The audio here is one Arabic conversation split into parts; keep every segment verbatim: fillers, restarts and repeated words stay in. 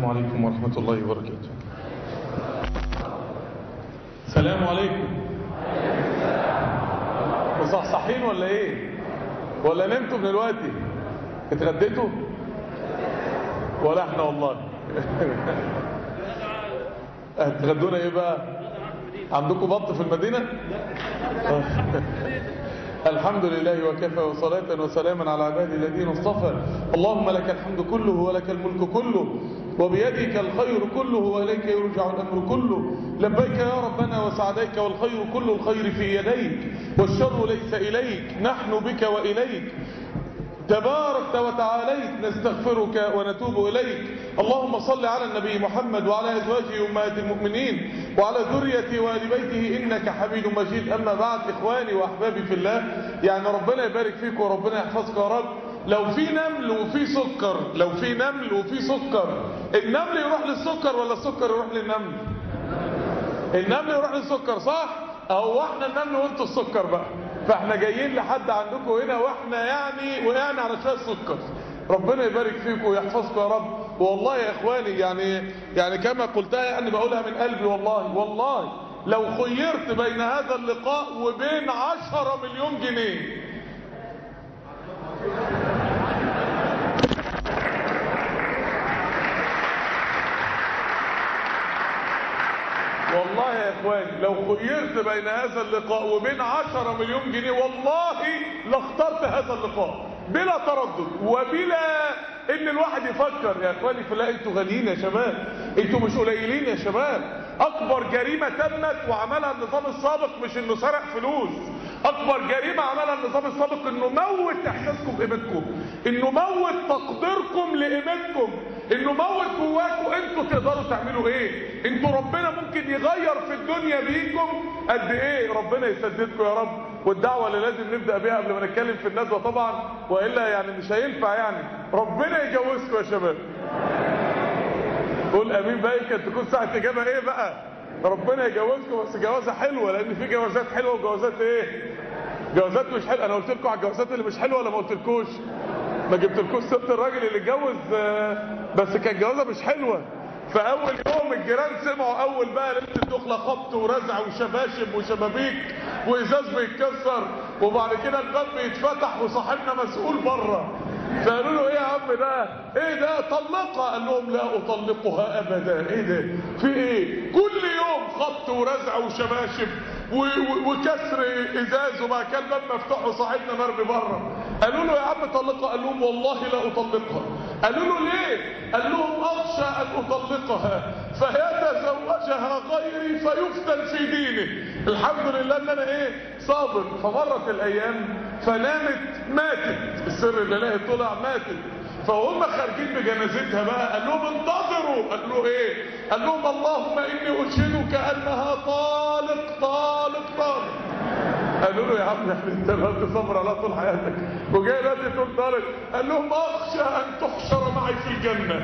السلام عليكم ورحمة الله وبركاته. السلام عليكم. مصحصحين ولا ايه؟ ولا نمتوا من الوقت؟ اتغديتوا؟ ولا احنا والله. هتغدونا ايه بقى؟ عندكم بط في المدينة؟ الحمد لله وكفى وصلاة وسلاما على عباده الذين اصطفى. اللهم لك الحمد كله ولك الملك كله وبيدك الخير كله وإليك يرجع الأمر كله. لبيك يا ربنا وسعديك والخير كل الخير في يديك والشر ليس إليك، نحن بك وإليك تباركت وتعاليت، نستغفرك ونتوب إليك. اللهم صل على النبي محمد وعلى أزواجه أمهات المؤمنين وعلى ذريته وآل بيته إنك حميد مجيد. أما بعد، إخواني وأحبابي في الله، يعني ربنا يبارك فيكم وربنا يحفظكم يا رب. لو في نمل وفي سكر، لو في نمل وفي سكر، النمل يروح للسكر ولا السكر يروح للنمل؟ النمل يروح للسكر، صح؟ أهو احنا النمل وانتوا السكر بقى. فاحنا جايين لحد عندكم هنا واحنا يعني وقعنا على شويه سكر. ربنا يبارك فيكم ويحفظكم يا رب. والله يا اخواني، يعني يعني كما قلتها، يعني بقولها من قلبي، والله والله لو خيرت بين هذا اللقاء وبين عشرة مليون جنيه، والله يا اخواني لو خيرت بين هذا اللقاء وبين عشرة مليون جنيه، والله لاخترت هذا اللقاء بلا تردد وبلا ان الواحد يفكر. يا اخواني في الله، انتوا غاليين يا شباب، انتوا مش قليلين يا شباب. اكبر جريمة تمت وعملها النظام السابق مش انه سرق فلوس، اكبر جريمة عملها النظام السابق انه موت احساسكم بقيمتكم، انه موت تقديركم لقيمتكم، انه موت جواكم انتوا تقدروا تعملوا ايه. انتوا ربنا ممكن يغير في الدنيا بيكم قد ايه. ربنا يسددكم يا رب. والدعوة اللي لازم نبدأ بيها قبل ما نتكلم في الندوة طبعا، وإلا يعني مش هينفع، يعني ربنا يجوزكم يا شباب. قول امين بقى، يمكن تكون ساعة اجابة ايه بقى. ربنا يجوزكم، بس جوازة حلوة، لان في جوازات حلوة وجوازات ايه، جوازات مش حلوة. انا قلت لكم على الجوازات اللي مش حلوة ولا ما قلتلكوش؟ ما جبتلكوش سيرة الراجل اللي اتجوز بس كانت جوازة مش حلوة. فاول يوم الجيران سمعوا اول بقى ليله الدخله خبط ورزع وشباشب وشبابيك وازاز بيتكسر، وبعد كده الباب بيتفتح وصاحبنا مسؤول بره. فقالوا له ايه يا عم ده؟ ايه ده؟ طلقها. قال لهم لا اطلقها ابدا. ايه ده؟ في ايه؟ كل يوم خبط ورزع وشباشب وكسر ازاز، وبعد كده الباب مفتوح وصاحبنا مرمي بره. قالوا له يا عم طلقها. قال لهم والله لا اطلقها. قالوا له ليه؟ قال لهم اخشى ان اطلقها فيتزوجها غيري فيفتن في دينه. الحمد لله ان انا ايه، صابر. فمرت الايام فنامت ماتت، السر الالهي طلع ماتت. فهم خارجين بجنازتها بقى، قال لهم انتظروا. قال له ايه؟ قال لهم اللهم اني اشهدك انها طالق طالق طالق. قالوا له يا عم يعني انت بقى صبر على طول حياتك وجاي دلوقتي تقول طالق؟ قال لهم اخشى ان تحشر معي في الجنه.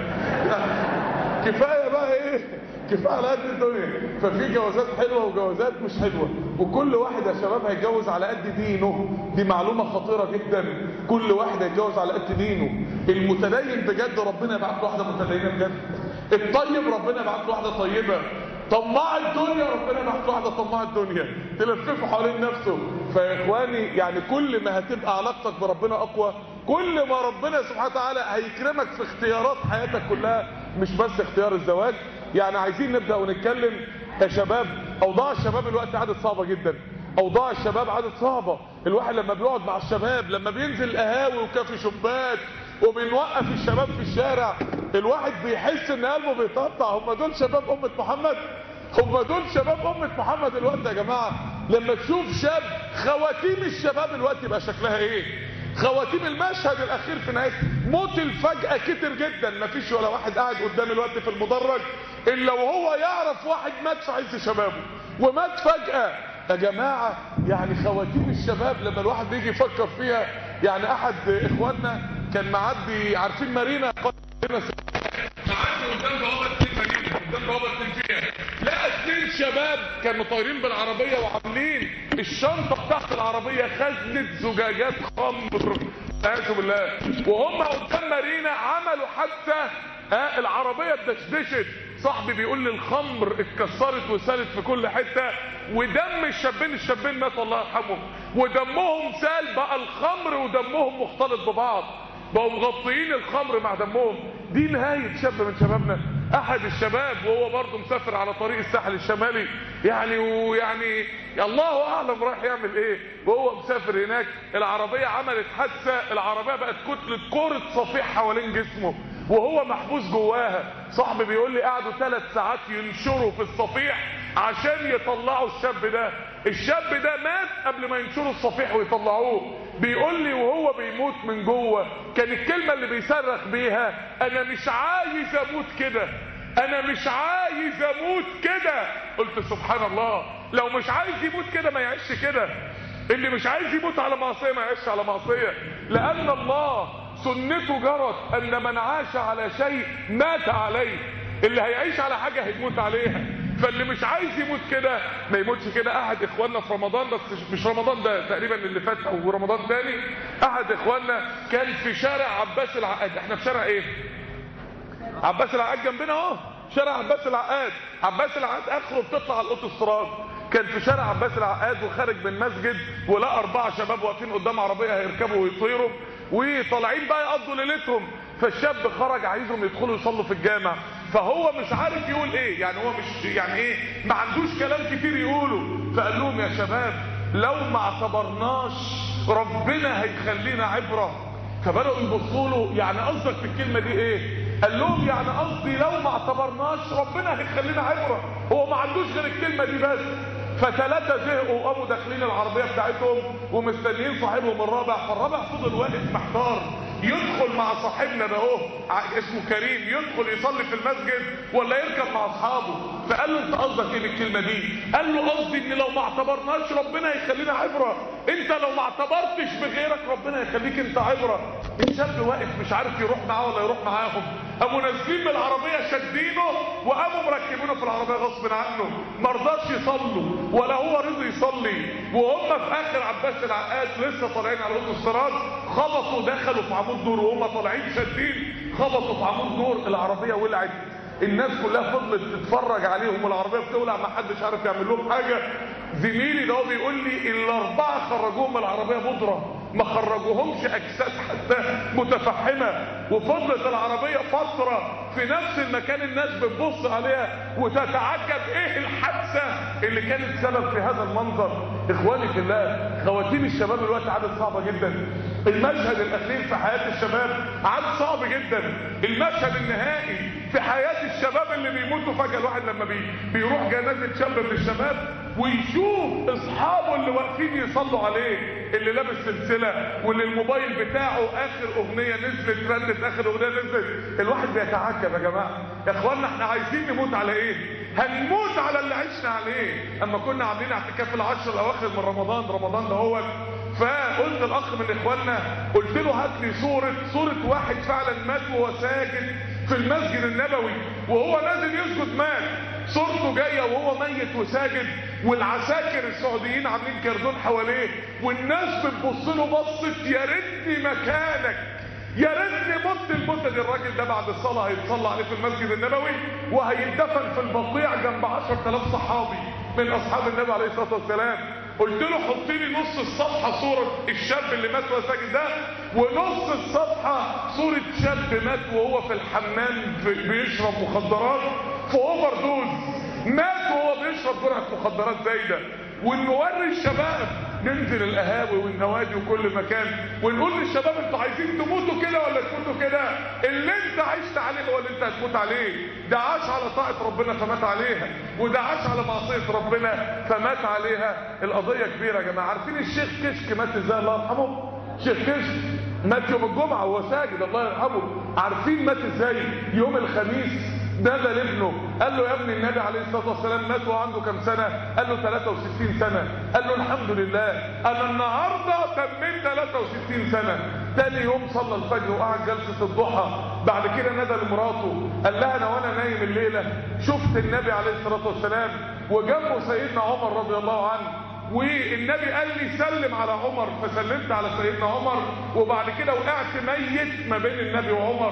كفايه بقى ايه، كفايه على قد الدنيا. ففي جوازات حلوه وجوازات مش حلوه، وكل واحد يا شباب هيتجوز على قد دينه. دي معلومه خطيره جدا، كل واحد هيتجوز على قد دينه. المتدين بجد ربنا يبعت له واحده متدينه بجد، الطيب ربنا يبعت له واحده طيبه، طماع الدنيا ربنا يبعت له واحده طماع الدنيا تلففه حوالين نفسه. فيا اخواني يعني كل ما هتبقى علاقتك بربنا اقوى، كل ما ربنا سبحانه وتعالى هيكرمك في اختيارات حياتك كلها، مش بس اختيار الزواج. يعني عايزين نبدأ ونتكلم يا شباب. اوضاع الشباب الوقت عادت صعبة جدا، اوضاع الشباب عادت صعبة. الواحد لما بيقعد مع الشباب، لما بينزل القهاوي وكافي شباك وبنوقف الشباب في الشارع، الواحد بيحس ان قلبه بيتقطع. هم دول شباب امة محمد، هم دول شباب امة محمد الوقت يا جماعة. لما تشوف شاب، خواتيم الشباب الوقت يبقى شكلها ايه، خواتيم المشهد الاخير في نهايه موت الفجأة كتير جدا. مفيش ولا واحد قاعد قدام الوقت في المدرج الا وهو يعرف واحد مات في عز شبابه ومات فجأة يا جماعة. يعني خواتيم الشباب لما الواحد بيجي يفكر فيها، يعني احد اخواننا كان معدي، عارفين مارينا، معدي قدام بوابة اتنين مارينا، قدام بوابة اتنين فيها، لقى اتنين شباب كانوا طايرين بالعربية وعاملين الشنطة بتاعت العربية خزنة زجاجات خمر، اعوذ بالله، وهم قدام مارينا عملوا حادثة ها العربيه اتدشدشت، صاحبي بيقول لي الخمر اتكسرت وسالت في كل حته، ودم الشابين الشابين ماتوا الله يرحمهم، ودمهم سال، بقى الخمر ودمهم مختلط ببعض، بقوا مغطيين الخمر مع دمهم. دي نهايه شاب من شبابنا. احد الشباب وهو برضه مسافر على طريق الساحل الشمالي يعني، ويعني الله اعلم رايح يعمل ايه، وهو مسافر هناك العربيه عملت حادثه، العربيه بقت كتله كره صفيح حوالين جسمه وهو محبوس جواها. صاحبي بيقول لي قعدوا ثلاث ساعات ينشروا في الصفيح عشان يطلعوا الشاب ده. الشاب ده مات قبل ما ينشروا الصفيح ويطلعوه. بيقول لي وهو بيموت من جوه كان الكلمه اللي بيصرخ بيها انا مش عايز اموت كده، انا مش عايز اموت كده. قلت سبحان الله، لو مش عايز يموت كده ما يعيش كده. اللي مش عايز يموت على معصيه ما يعيش على معصيه، لان الله سنته جرت ان من عاش على شيء مات عليه. اللي هيعيش على حاجه هيموت عليها، فاللي مش عايز يموت كده ما يموتش كده. احد اخواننا في رمضان، بس مش رمضان ده تقريبا اللي فات او رمضان تاني، احد اخواننا كان في شارع عباس العقاد. احنا في شارع ايه؟ عباس العقاد جنبنا اهو، شارع عباس العقاد. عباس العقاد اخره بتطلع على الاوتوستراد. كان في شارع عباس العقاد وخارج من مسجد، ولقى اربعه شباب واقفين قدام عربيه هيركبوا ويطيروا وطالعين بقى يقضوا ليلتهم. فالشاب خرج عايزهم يدخلوا يصلوا في الجامع، فهو مش عارف يقول ايه، يعني هو مش يعني ايه، ما عندوش كلام كتير يقوله. فقال لهم يا شباب لو ما اعتبرناش ربنا هيخلينا عبره. فبداوا يبصوا له، يعني قصدك في الكلمه دي ايه؟ قال لهم يعني قصدي لو ما اعتبرناش ربنا هيخلينا عبره. هو ما عندوش غير الكلمه دي بس. فثلاثه زهقوا وقاموا داخلين العربيه بتاعتهم ومستنيين صاحبهم الرابع. فالرابع فضل واقف محتار، يدخل مع صاحبنا ده اهو اسمه كريم، يدخل يصلي في المسجد ولا يركب مع اصحابه. فقال له انت قصدك ايه بالكلمه دي؟ قال له قصدي ان لو ما اعتبرناش ربنا هيخلينا عبره. انت لو ما اعتبرتش بغيرك ربنا هيخليك انت عبره. الشاب واقف مش عارف يروح معاه ولا يروح معاهم، قاموا نازلين من العربيه شادينه وقاموا مركبينه في العربيه غصب عنه. ما رضاش يصلوا ولا هو رضي يصلي. وهم في اخر عباس العقاد لسه طالعين على الاوتوستراد، خبطوا دخلوا في عمود نور وهم طالعين شادين، خبطوا في عمود نور، العربيه ولعت. الناس كلها فضلت تتفرج عليهم والعربيه بتولع، ما حدش عارف يعمل لهم حاجه. زميلي ده بيقول لي الاربعه خرجوهم من العربيه بودره، ما خرجوهمش اجساد حتى متفحمه. وفضلت العربيه فتره في نفس المكان الناس بتبص عليها وتتعجب ايه الحادثه اللي كانت سبب في هذا المنظر. اخواني في الله، خواتيم الشباب الوقت عادت صعبه جدا. المشهد الاخير في حياه الشباب عاد صعب جدا. المشهد النهائي في حياه الشباب اللي بيموتوا فجاه. الواحد لما بي بيروح جنازه شاب من الشباب ويشوف اصحابه اللي واقفين يصلوا عليه، اللي لابس سلسله واللي الموبايل بتاعه اخر اغنيه نزلت رنت، اخر اغنيه نزلت، الواحد بيتعجب. يا جماعه يا اخوانا احنا عايزين نموت على ايه؟ هنموت على اللي عشنا عليه. اما كنا عاملين اعتكاف العشر الاواخر من رمضان، رمضان ده هو، فقلت الاخ من اخواننا قلت له هات لي صوره صوره واحد فعلا مات وهو ساجد في المسجد النبوي، وهو نازل يسجد مات، صورته جايه وهو ميت وساجد، والعساكر السعوديين عاملين كردون حواليه، والناس بتبص له بصت يا ريتني مكانك، يا ريتني مت المده دي. الراجل ده بعد الصلاه هيتصلى عليه في المسجد النبوي وهيدفن في البقيع جنب عشرة آلاف صحابي من اصحاب النبي عليه الصلاه والسلام. قلت له حط لي نص الصفحه صوره الشاب اللي مات وهو ساجد ده، ونص الصفحه صوره شاب مات وهو في الحمام في بيشرب مخدرات في اوفر دوز، مات وهو بيشرب جرعه مخدرات زايده. ونوري الشباب، ننزل القهاوي والنوادي وكل مكان ونقول للشباب انتوا عايزين تموتوا كده ولا تموتوا كده؟ اللي انت عشت عليه هو اللي انت هتموت عليه. ده عاش على طاعه ربنا فمات عليها، وده عاش على معصيه ربنا فمات عليها. القضيه كبيره يا جماعه. عارفين الشيخ كشك مات ازاي الله يرحمه؟ الشيخ كشك مات يوم الجمعه وهو ساجد الله يرحمه. عارفين مات ازاي؟ يوم الخميس نادى لابنه قال له يا ابني النبي عليه الصلاه والسلام مات وهو عنده كام سنه؟ قال له ثلاثة وستين سنه. قال له الحمد لله انا النهارده تميت ثلاثة وستين سنه. تاني يوم صلى الفجر وقعد جلسه الضحى، بعد كده نادى لمراته قال لها انا وانا نايم الليله شفت النبي عليه الصلاه والسلام وجنبه سيدنا عمر رضي الله عنه، والنبي قال لي سلم على عمر، فسلمت على سيدنا عمر، وبعد كده وقعت ميت ما بين النبي وعمر.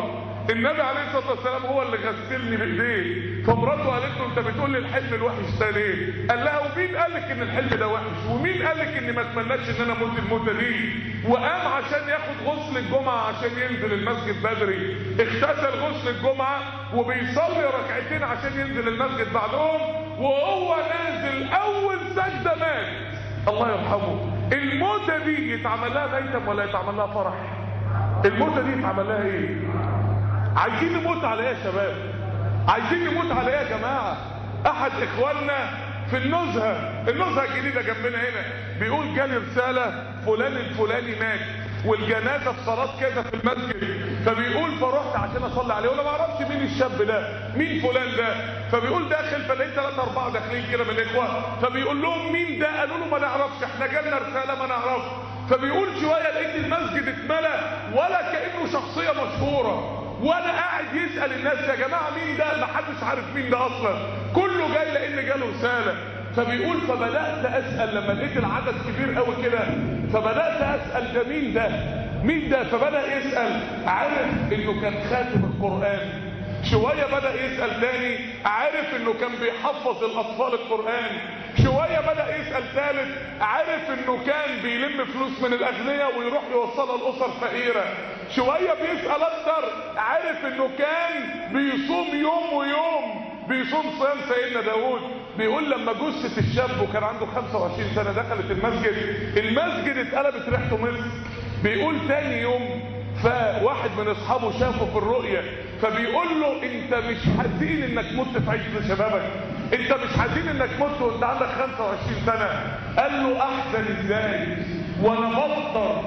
النبي عليه الصلاه والسلام هو اللي غسلني بايديه. فمراته قالت له انت بتقول لي الحلم الوحش ده ليه؟ قال لها ومين قال لك ان الحلم ده وحش؟ ومين قال لك اني ما اتمناش ان انا اموت الموته دي؟ وقام عشان ياخد غسل الجمعه عشان ينزل المسجد بدري، اغتسل غسل الجمعه وبيصلي ركعتين عشان ينزل المسجد بعدهم، وهو نازل اول سجده مات. الله يرحمه. الموتة دي يتعمل لها ميتم ولا يتعمل لها فرح؟ الموتة دي يتعمل لها ايه؟ عايزين نموت على ايه يا شباب؟ عايزين نموت على ايه يا جماعة؟ احد اخواننا في النزهة، النزهة الجديدة جنبنا هنا، بيقول جالي رسالة فلان الفلاني مات والجنازة في صلاة كذا في المسجد، فبيقول فرحت عشان اصلي عليه وانا ما اعرفش مين الشاب ده، مين فلان ده، فبيقول داخل فلقيت ثلاثة أربعة داخلين كده من الاخوة، فبيقول لهم مين ده؟ قالوا له ما نعرفش، احنا جالنا رسالة ما نعرفش. فبيقول شوية لقيت المسجد اتملى ولا كأنه شخصية مشهورة، وانا قاعد يسأل الناس يا جماعة مين ده؟ ما حدش عارف مين ده اصلا، كله جاي لان جاله رسالة. فبيقول فبدأت اسأل لما لقيت العدد كبير قوي كده، فبدأت اسأل ده مين ده؟ مين ده؟ فبدأ يسأل، عارف انه كان خاتم القرآن. شوية بدأ يسأل تاني، عارف انه كان بيحفظ الاطفال القرآن. شوية بدأ يسأل ثالث، عارف انه كان بيلم فلوس من الاغنياء ويروح يوصلها لاسر فقيرة. شوية بيسأل اكتر، عارف انه كان بيصوم يوم ويوم، بيصوم صيام سيدنا داود. بيقول لما جثة الشاب وكان عنده خمسة وعشرين سنة دخلت المسجد، المسجد اتقلبت ريحته مسك. بيقول تاني يوم فواحد من اصحابه شافه في الرؤية، فبيقول له انت مش حزين انك مت في عز شبابك؟ انت مش حزين انك مت وانت عندك خمسة وعشرين سنة؟ قال له احزن ازاي وانا بفطر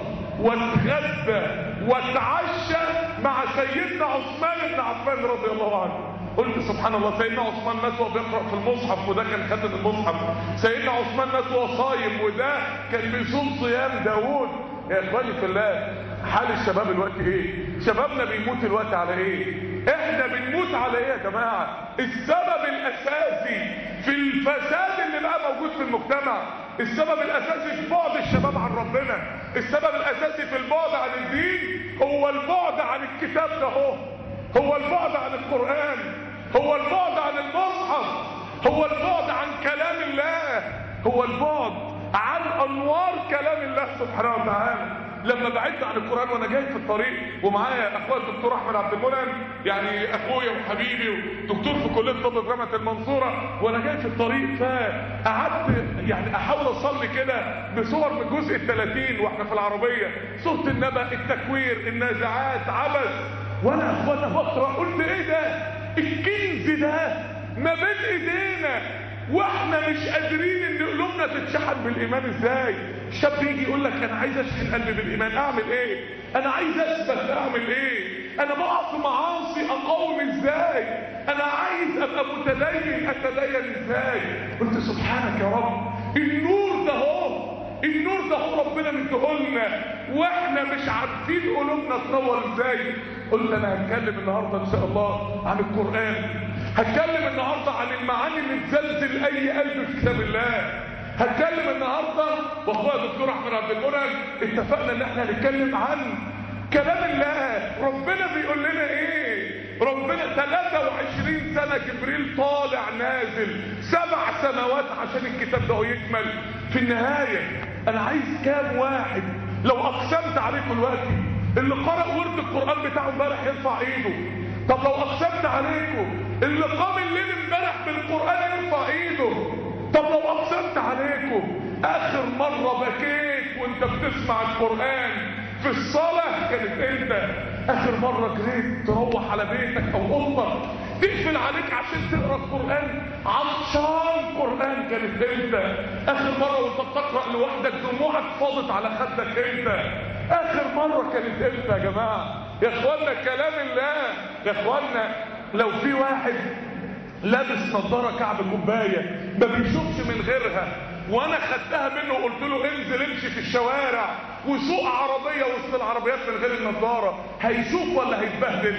واتغدى واتعشى مع سيدنا عثمان بن عفان رضي الله عنه. قلت سبحان الله، سيدنا عثمان مات وهو بيقرأ في المصحف وده كان خاتم المصحف، سيدنا عثمان مات وهو صايم وده كان بيصوم صيام داوود. يا اخواني في الله، حال الشباب الوقت ايه؟ شبابنا بيموت الوقت على ايه؟ احنا بنموت على ايه يا جماعة؟ السبب الاساسي في الفساد اللي بقى موجود في المجتمع، السبب الاساسي في بعد الشباب عن ربنا، السبب الاساسي في البعد عن الدين هو البعد عن الكتاب ده، هو هو البعد عن القرآن، هو البعد عن المصحف، هو البعد عن كلام الله، هو البعد عن انوار كلام الله سبحانه وتعالى. لما بعدت عن القرآن وانا جاي في الطريق ومعايا اخويا الدكتور احمد عبد المنعم، يعني اخويا وحبيبي ودكتور في كليه طب جامعه المنصوره، وانا جاي في الطريق فقعدت يعني احاول اصلي كده بصور من الجزء الثلاثين واحنا في العربيه، سوره النبأ، التكوير، النازعات، عبس، وانا اخوانا بقرا قلت ايه ده؟ الكنز ده ما بين ايدينا واحنا مش قادرين ان قلوبنا تتشحن بالايمان. ازاي شاب يجي يقول لك انا عايز اشحن قلبي بالايمان، اعمل ايه؟ انا عايز اثبت، اعمل ايه؟ انا بقع في معاصي، اقاوم ازاي؟ انا عايز ابقى متدين، اتدين ازاي؟ قلت سبحانك يا رب، النور ده هو النور ده هو ربنا مديهولنا واحنا مش عارفين قلوبنا تنور ازاي. قلت انا هتكلم النهارده ان شاء الله عن القرآن، هتكلم النهارده عن المعاني اللي تزلزل اي قلب في كتاب الله، هتكلم النهارده واخويا الدكتور احمد عبد المنعم اتفقنا ان احنا هنتكلم عن كلام الله. ربنا بيقول لنا ايه؟ ربنا ثلاثة وعشرين سنة جبريل طالع نازل سبع سنوات عشان الكتاب ده يكمل. في النهاية انا عايز كام واحد لو اقسمت عليكم دلوقتي اللي قرأ ورد القرآن بتاعه امبارح يرفع ايده؟ طب لو اقسمت عليكم اللي قام الليل امبارح بالقرآن يرفع ايده؟ طب لو اقسمت عليكم اخر مرة بكيت وانت بتسمع القرآن في الصلاة كانت امتى؟ اخر مرة جريت تروح على بيتك او اوضتك تقفل عليك عشان تقرا القرآن عطشان قرآن كانت امتى؟ اخر مرة وانت بتقرأ لوحدك دموعك فاضت على خدك امتى؟ اخر مرة كانت امتى يا جماعة؟ يا اخوانا كلام الله يا اخوانا. لو في واحد لابس نظارة كعب كوباية ما بيشوفش من غيرها وانا خدتها منه وقلت له انزل امشي في الشوارع وسوق عربية وسط العربيات من غير النظارة، هيشوف ولا هيتبهدل؟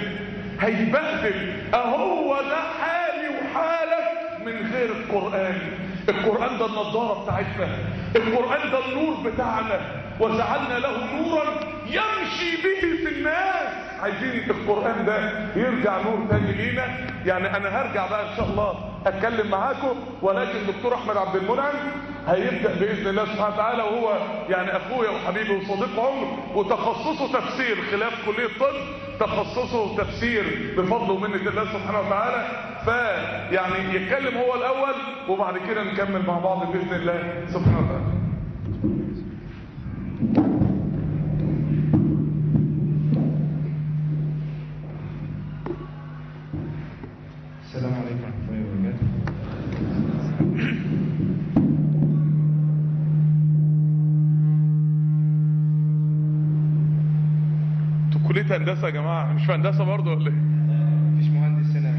هيتبهدل. اهو ده حالي وحالك من غير القرآن. القرآن ده النظارة بتاعتنا، القرآن ده النور بتاعنا، وجعلنا له نورا يمشي به في الناس. عايزين عايزين القرآن ده يرجع نور تاني لينا. يعني انا هرجع بقى ان شاء الله اتكلم معاكم، ولكن دكتور احمد عبد المنعم هيبدأ بإذن الله سبحانه وتعالى، وهو يعني اخويا وحبيبي وصديق عمر، وتخصصه تفسير خلاف كلية طب، تخصصه تفسير بفضل ومنة الله سبحانه وتعالى. فيعني يتكلم هو الاول وبعد كده نكمل مع بعض بإذن الله سبحانه وتعالى. السلام عليكم ورحمة الله وبركاته. انتوا كلية هندسة يا جماعة، مش في هندسة برضه ولا ايه؟ مفيش مهندس هنا.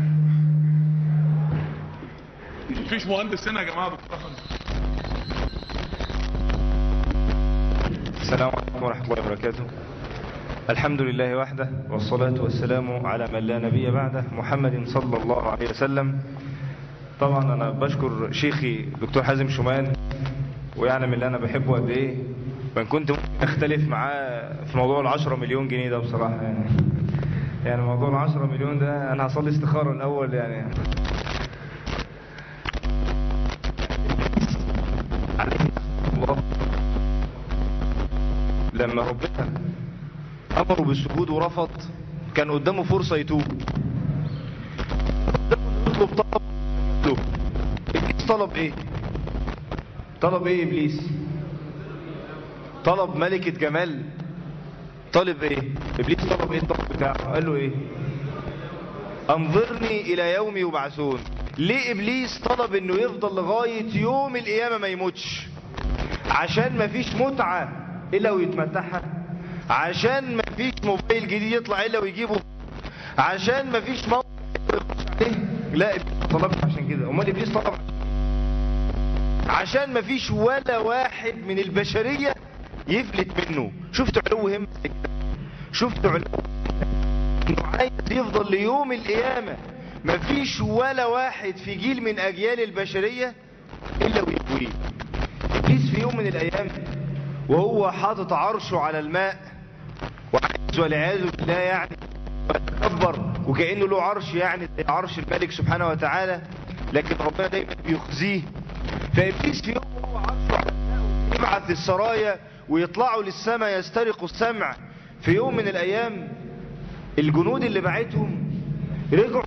مفيش مهندس هنا يا جماعة دكتور احمد. السلام عليكم ورحمة الله وبركاته. الحمد لله وحده، والصلاة والسلام على من لا نبي بعده، محمد صلى الله عليه وسلم. طبعا انا بشكر شيخي دكتور حازم شومان، ويعلم اللي انا بحبه قد ايه، وان كنت ممكن اختلف معاه في موضوع العشرة مليون جنيه ده بصراحة. يعني يعني موضوع العشرة مليون ده انا هصلي استخارة الاول. يعني الله لما ربنا امره بالسجود ورفض، كان قدامه فرصة يتوب، يطلب طلب له. ابليس طلب ايه؟ طلب ايه ابليس؟ طلب ملكة جمال؟ طلب ايه ابليس؟ طلب ايه الطلب بتاعه؟ قال له ايه؟ انظرني الى يوم يبعثون. ليه ابليس طلب انه يفضل لغاية يوم القيامة ما يموتش؟ عشان ما فيش متعة الا ويتمتعها، عشان ما فيش موبايل جديد يطلع الا ويجيبه، عشان ما فيش موقع يخش عليه. لا ابليس طلبش عشان كده. امال ابليس طلب عشان ما فيش ولا واحد من البشرية يفلت منه. شفتوا علو همة؟ شفتوا علو انه عايز يفضل ليوم القيامة ما فيش ولا واحد في جيل من اجيال البشرية الا ويقويه. ابليس في يوم من الايام وهو حاطط عرشه على الماء وعايز والعياذ بالله يعني يتكبر وكأنه له عرش، يعني عرش الملك سبحانه وتعالى، لكن ربنا دايما بيخزيه. فابليس في يوم وهو عرشه على الماء يبعث السرايا ويطلعوا للسماء يسترقوا السمع. في يوم من الايام الجنود اللي بعتهم رجعوا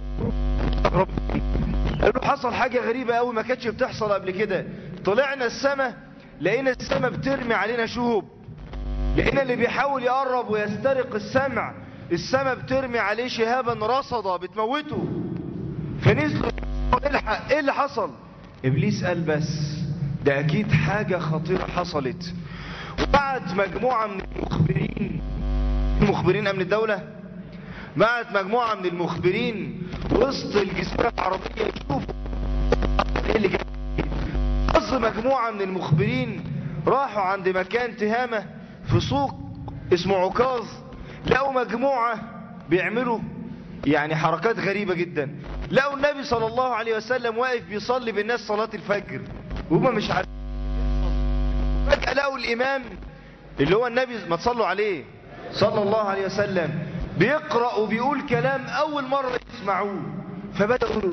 قالوا حصل حاجة غريبة قوي ما كانتش بتحصل قبل كده. طلعنا السماء لقينا السماء بترمي علينا شهب، لقينا اللي بيحاول يقرب ويسترق السمع السماء بترمي عليه شهابا رصدا بتموته. فنزلوا الحق، ايه اللي حصل؟ ابليس قال بس ده اكيد حاجة خطيرة حصلت، وبعت مجموعة من المخبرين، مخبرين امن الدولة، بعت مجموعة من المخبرين وسط الجزيرة العربية يشوفوا ايه اللي جاي. قص مجموعة من المخبرين راحوا عند مكان تهامة في سوق اسمه عكاظ، لقوا مجموعة بيعملوا يعني حركات غريبة جدا. لقوا النبي صلى الله عليه وسلم واقف بيصلي بالناس صلاة الفجر وهم مش عارفين. فجأة لقوا الإمام اللي هو النبي ما تصلوا عليه صلى الله عليه وسلم بيقرأ وبيقول كلام أول مرة يسمعوه، فبدأوا يقولوا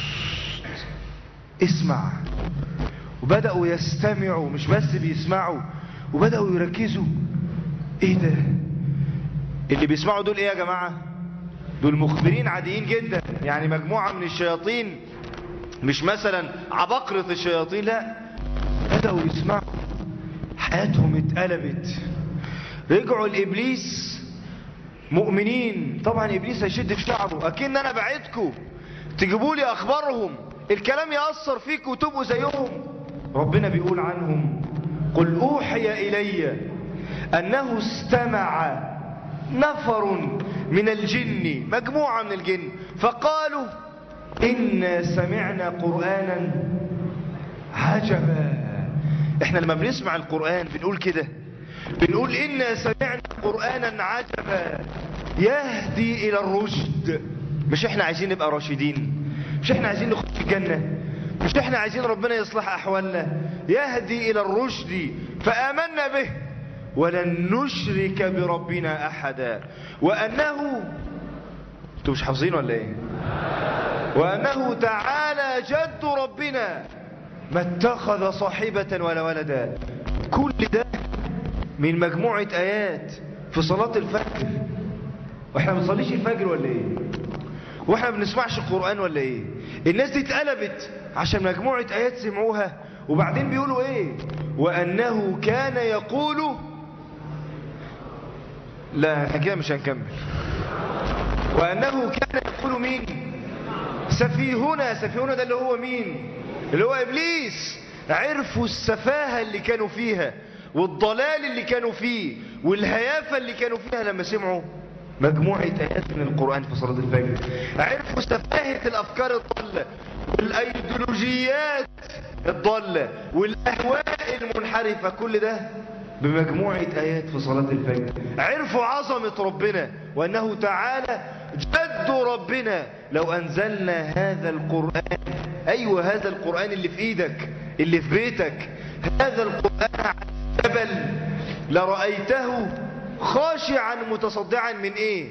اسمع، وبدأوا يستمعوا مش بس بيسمعوا، وبدأوا يركزوا. ايه ده؟ اللي بيسمعوا دول ايه يا جماعة؟ دول مخبرين عاديين جدا، يعني مجموعة من الشياطين، مش مثلا عبقرة الشياطين، لا، بدأوا يسمعوا. حياتهم اتقلبت، رجعوا لإبليس مؤمنين. طبعا إبليس هيشد في شعبه، أكن أنا بعدكم تجيبوا لي أخبارهم، الكلام يأثر فيكم وتبقوا زيهم. ربنا بيقول عنهم قل أوحي إلي أنه استمع نفر من الجن، مجموعة من الجن، فقالوا إنا سمعنا قرآنا عجبا. احنا لما بنسمع القرآن بنقول كده، بنقول إنا سمعنا قرآنا عجبا يهدي إلى الرشد. مش احنا عايزين نبقى راشدين؟ مش احنا عايزين نخش الجنة؟ مش احنا عايزين ربنا يصلح أحوالنا؟ يهدي إلى الرشد فآمنا به ولن نشرك بربنا أحدا وأنه انتوا مش حافظين ولا ايه؟ وأنه تعالى جد ربنا ما اتخذ صاحبة ولا ولدا. كل ده من مجموعة آيات في صلاة الفجر. واحنا ما بنصليش الفجر ولا ايه؟ واحنا ما بنسمعش القرآن ولا ايه؟ الناس دي اتقلبت عشان مجموعة آيات سمعوها وبعدين بيقولوا ايه؟ وأنه كان يقول. لا احنا كده مش هنكمل. وأنه كان يقول مين؟ سفيهنا. سفيهنا ده اللي هو مين؟ اللي هو إبليس. عرفوا السفاهة اللي كانوا فيها والضلال اللي كانوا فيه والهيافة اللي كانوا فيها لما سمعوا مجموعة آيات من القرآن في صلاة الفجر. عرفوا سفاهة الأفكار الضالة والأيديولوجيات الضالة والأهواء المنحرفة، كل ده بمجموعة آيات في صلاة الفجر. عرفوا عظمة ربنا وأنه تعالى جد ربنا لو أنزلنا هذا القرآن، أيوة هذا القرآن اللي في إيدك اللي في بيتك، هذا القرآن على الجبل لرأيته خاشعا متصدعا من إيه؟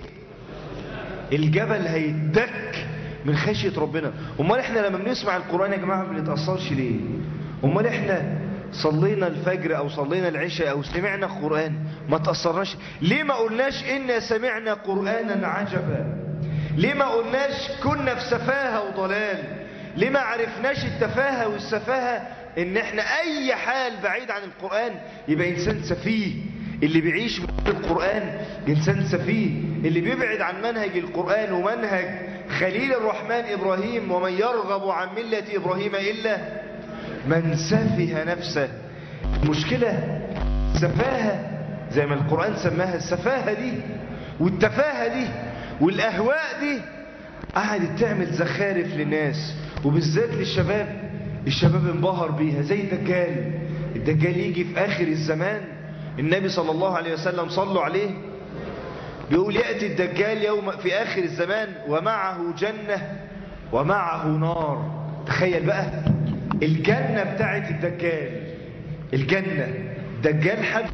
الجبل هيدك من خشية ربنا. أمال إحنا لما بنسمع القرآن يا جماعة ما بنتأثرش ليه؟ أمال إحنا صلينا الفجر أو صلينا العشاء أو سمعنا القرآن ما تأثرناش ليه؟ ما قلناش إنا سمعنا قرآنا عجبا؟ ليه ما قلناش كنا في سفاهة وضلال؟ ليه ما عرفناش التفاهة والسفاهة إن إحنا أي حال بعيد عن القرآن يبقى إنسان سفيه؟ اللي بيعيش من القرآن إنسان سفيه، اللي بيبعد عن منهج القرآن ومنهج خليل الرحمن إبراهيم، ومن يرغب عن ملة إبراهيم إلا من سفه نفسه. المشكلة سفاهة زي ما القرآن سماها، السفاهة دي والتفاهة دي والأهواء دي قعدت تعمل زخارف للناس وبالذات للشباب. الشباب انبهر بيها زي الدجال. الدجال يجي في آخر الزمان، النبي صلى الله عليه وسلم صلوا عليه بيقول يأتي الدجال يوم في آخر الزمان ومعه جنة ومعه نار. تخيل بقى الجنة بتاعت الدجال، الجنة الدجال حب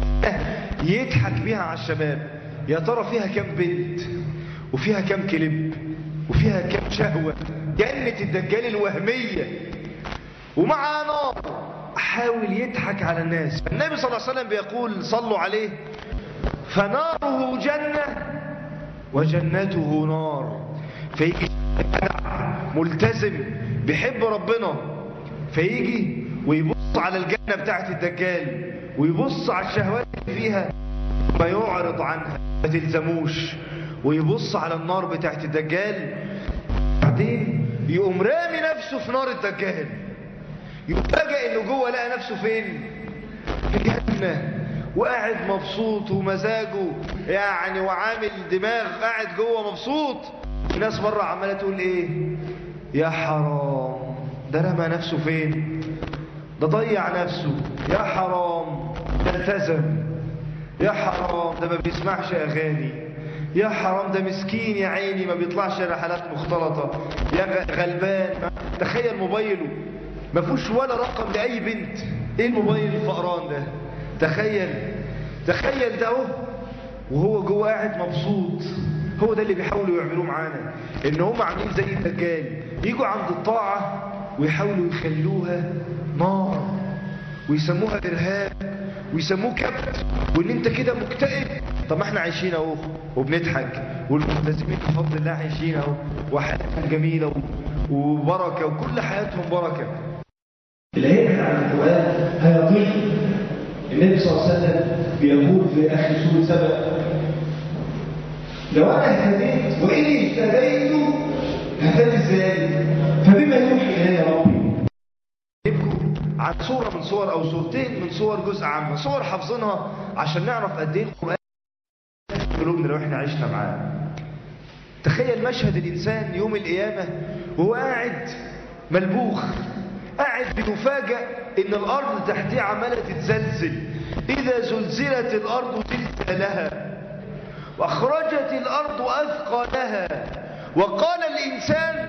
يضحك بيها على الشباب. يا ترى فيها كم بنت وفيها كم كلب وفيها كم شهوة؟ جنة الدجال الوهمية ومع نار حاول يضحك على الناس. النبي صلى الله عليه وسلم بيقول صلوا عليه فناره جنة وجنته نار. فيجي ملتزم بيحب ربنا فيجي ويبص على الجنة بتاعت الدجال ويبص على الشهوات اللي فيها ما يعرض عنها ما تلزموش، ويبص على النار بتاعت الدجال بعدين يقوم رامي نفسه في نار الدجال. يفاجئ انه جوه لقى نفسه فين؟ في جنة وقاعد مبسوط ومزاجه يعني وعامل دماغ قاعد جوه مبسوط. الناس بره عماله تقول ايه؟ يا حرام ده رمى نفسه فين؟ ده ضيع نفسه. يا حرام ده التزم. يا حرام ده ما بيسمعش اغاني. يا حرام ده مسكين يا عيني ما بيطلعش رحلات مختلطة. يا غلبان. تخيل موبايله ما فيهوش ولا رقم لأي بنت. ايه الموبايل الفقران ده؟ تخيل تخيل ده اهو وهو جوه قاعد مبسوط. هو ده اللي بيحاولوا يعملوه معانا، ان هم عاملين زي الدجال يجوا عند الطاعة ويحاولوا يخلوها نار ويسموها ارهاب ويسموه كبت وان انت كده مكتئب. طب ما احنا عايشين اهو وبنضحك والملتزمين بفضل الله عايشين اهو وحياتهم جميلة وبركة وكل حياتهم بركة. الآية عن القرآن هيطيق. النبي صلى الله عليه وسلم بيقول في آخر سورة سبأ لو أنا اهتديت وإن اهتديت ههتدي ازاي؟ فبما يوحي إلي ربي. نبكوا عن صورة من صور أو صورتين من صور جزء عامة، صور حافظينها عشان نعرف قد إيه القرآن في قلوبنا لو إحنا عشنا معاه. تخيل مشهد الإنسان يوم القيامة وهو قاعد ملبوخ، قاعد بيفاجأ إن الأرض تحتيه عمالة تتزلزل. إذا زلزلت الأرض زلزالها وأخرجت الأرض أثقالها وقال الإنسان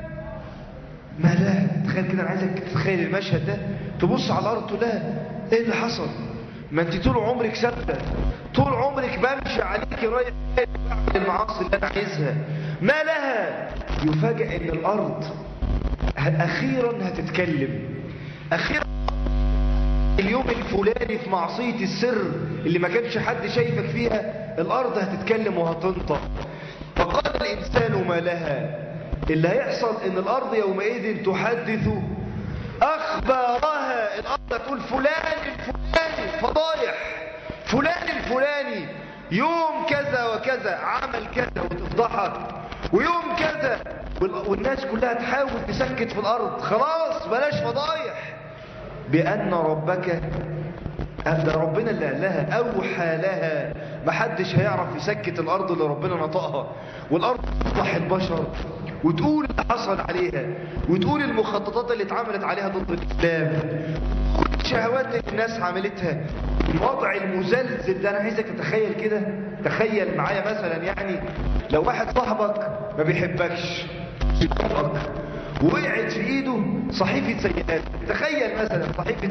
ما لا. تخيل كده، أنا عايزك تتخيل المشهد ده، تبص على الأرض تقول لها إيه اللي حصل؟ ما أنت طول عمرك ثابتة، طول عمرك بمشي عليك رايح واعمل المعاصي اللي انا عايزها. ما لها؟ يفاجئ ان الارض اخيرا هتتكلم. اخيرا اليوم الفلاني في معصية السر اللي ما كانش حد شايفك فيها، الارض هتتكلم وهتنطق. فقال الانسان ما لها. اللي هيحصل ان الارض يومئذ تحدث اخبارها. الارض تقول فلان الفلاني فضايح، فلان الفلاني يوم كذا وكذا عمل كذا وتفضحك، ويوم كذا، والناس كلها تحاول تسكت في الارض. خلاص بلاش فضايح. بان ربك، ده ربنا اللي قال لها، اوحى لها. محدش هيعرف يسكت الارض اللي ربنا نطقها. والارض تصلح البشر وتقول اللي حصل عليها، وتقول المخططات اللي اتعملت عليها ضد الاسلام، كل الشهوات اللي الناس عملتها. الوضع المزلزل ده انا عايزك تتخيل كده. تخيل معايا مثلا، يعني لو واحد صاحبك ما بيحبكش ووقعت في ايده صحيفة سيئات. تخيل مثلا صحيفة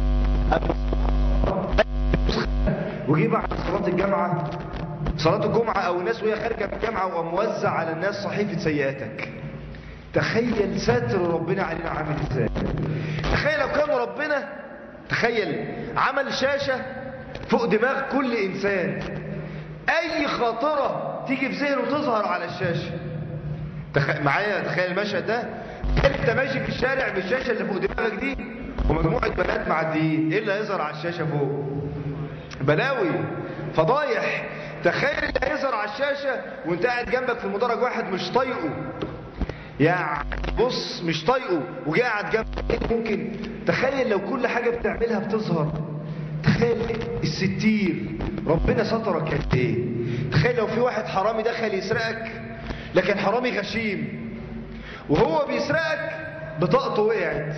وجي بعد صلاة الجامعة، صلاة الجمعة او الناس وهي خارجة من الجامعة وموزع على الناس صحيفة سيئاتك. تخيل ستر ربنا علينا عامل ازاي. تخيل لو كان ربنا، تخيل عمل شاشة فوق دماغ كل انسان، اي خاطرة تيجي في ذهنه تظهر على الشاشة. تخ... معايا تخيل المشهد ده. انت ماشي في الشارع بالشاشة اللي فوق دماغك دي ومجموعة بنات معديين، ايه اللي هيظهر على الشاشة فوق؟ بلاوي، فضايح. تخيل اللي هيظهر على الشاشة وانت قاعد جنبك في المدرج واحد مش طايقه، يعني بص مش طايقه وجاي قاعد جنبك. ممكن تخيل لو كل حاجة بتعملها بتظهر. تخيل الستير ربنا سترك قد ايه. تخيل لو في واحد حرامي دخل يسرقك، لكن حرامي غشيم وهو بيسرقك بطاقته وقعت،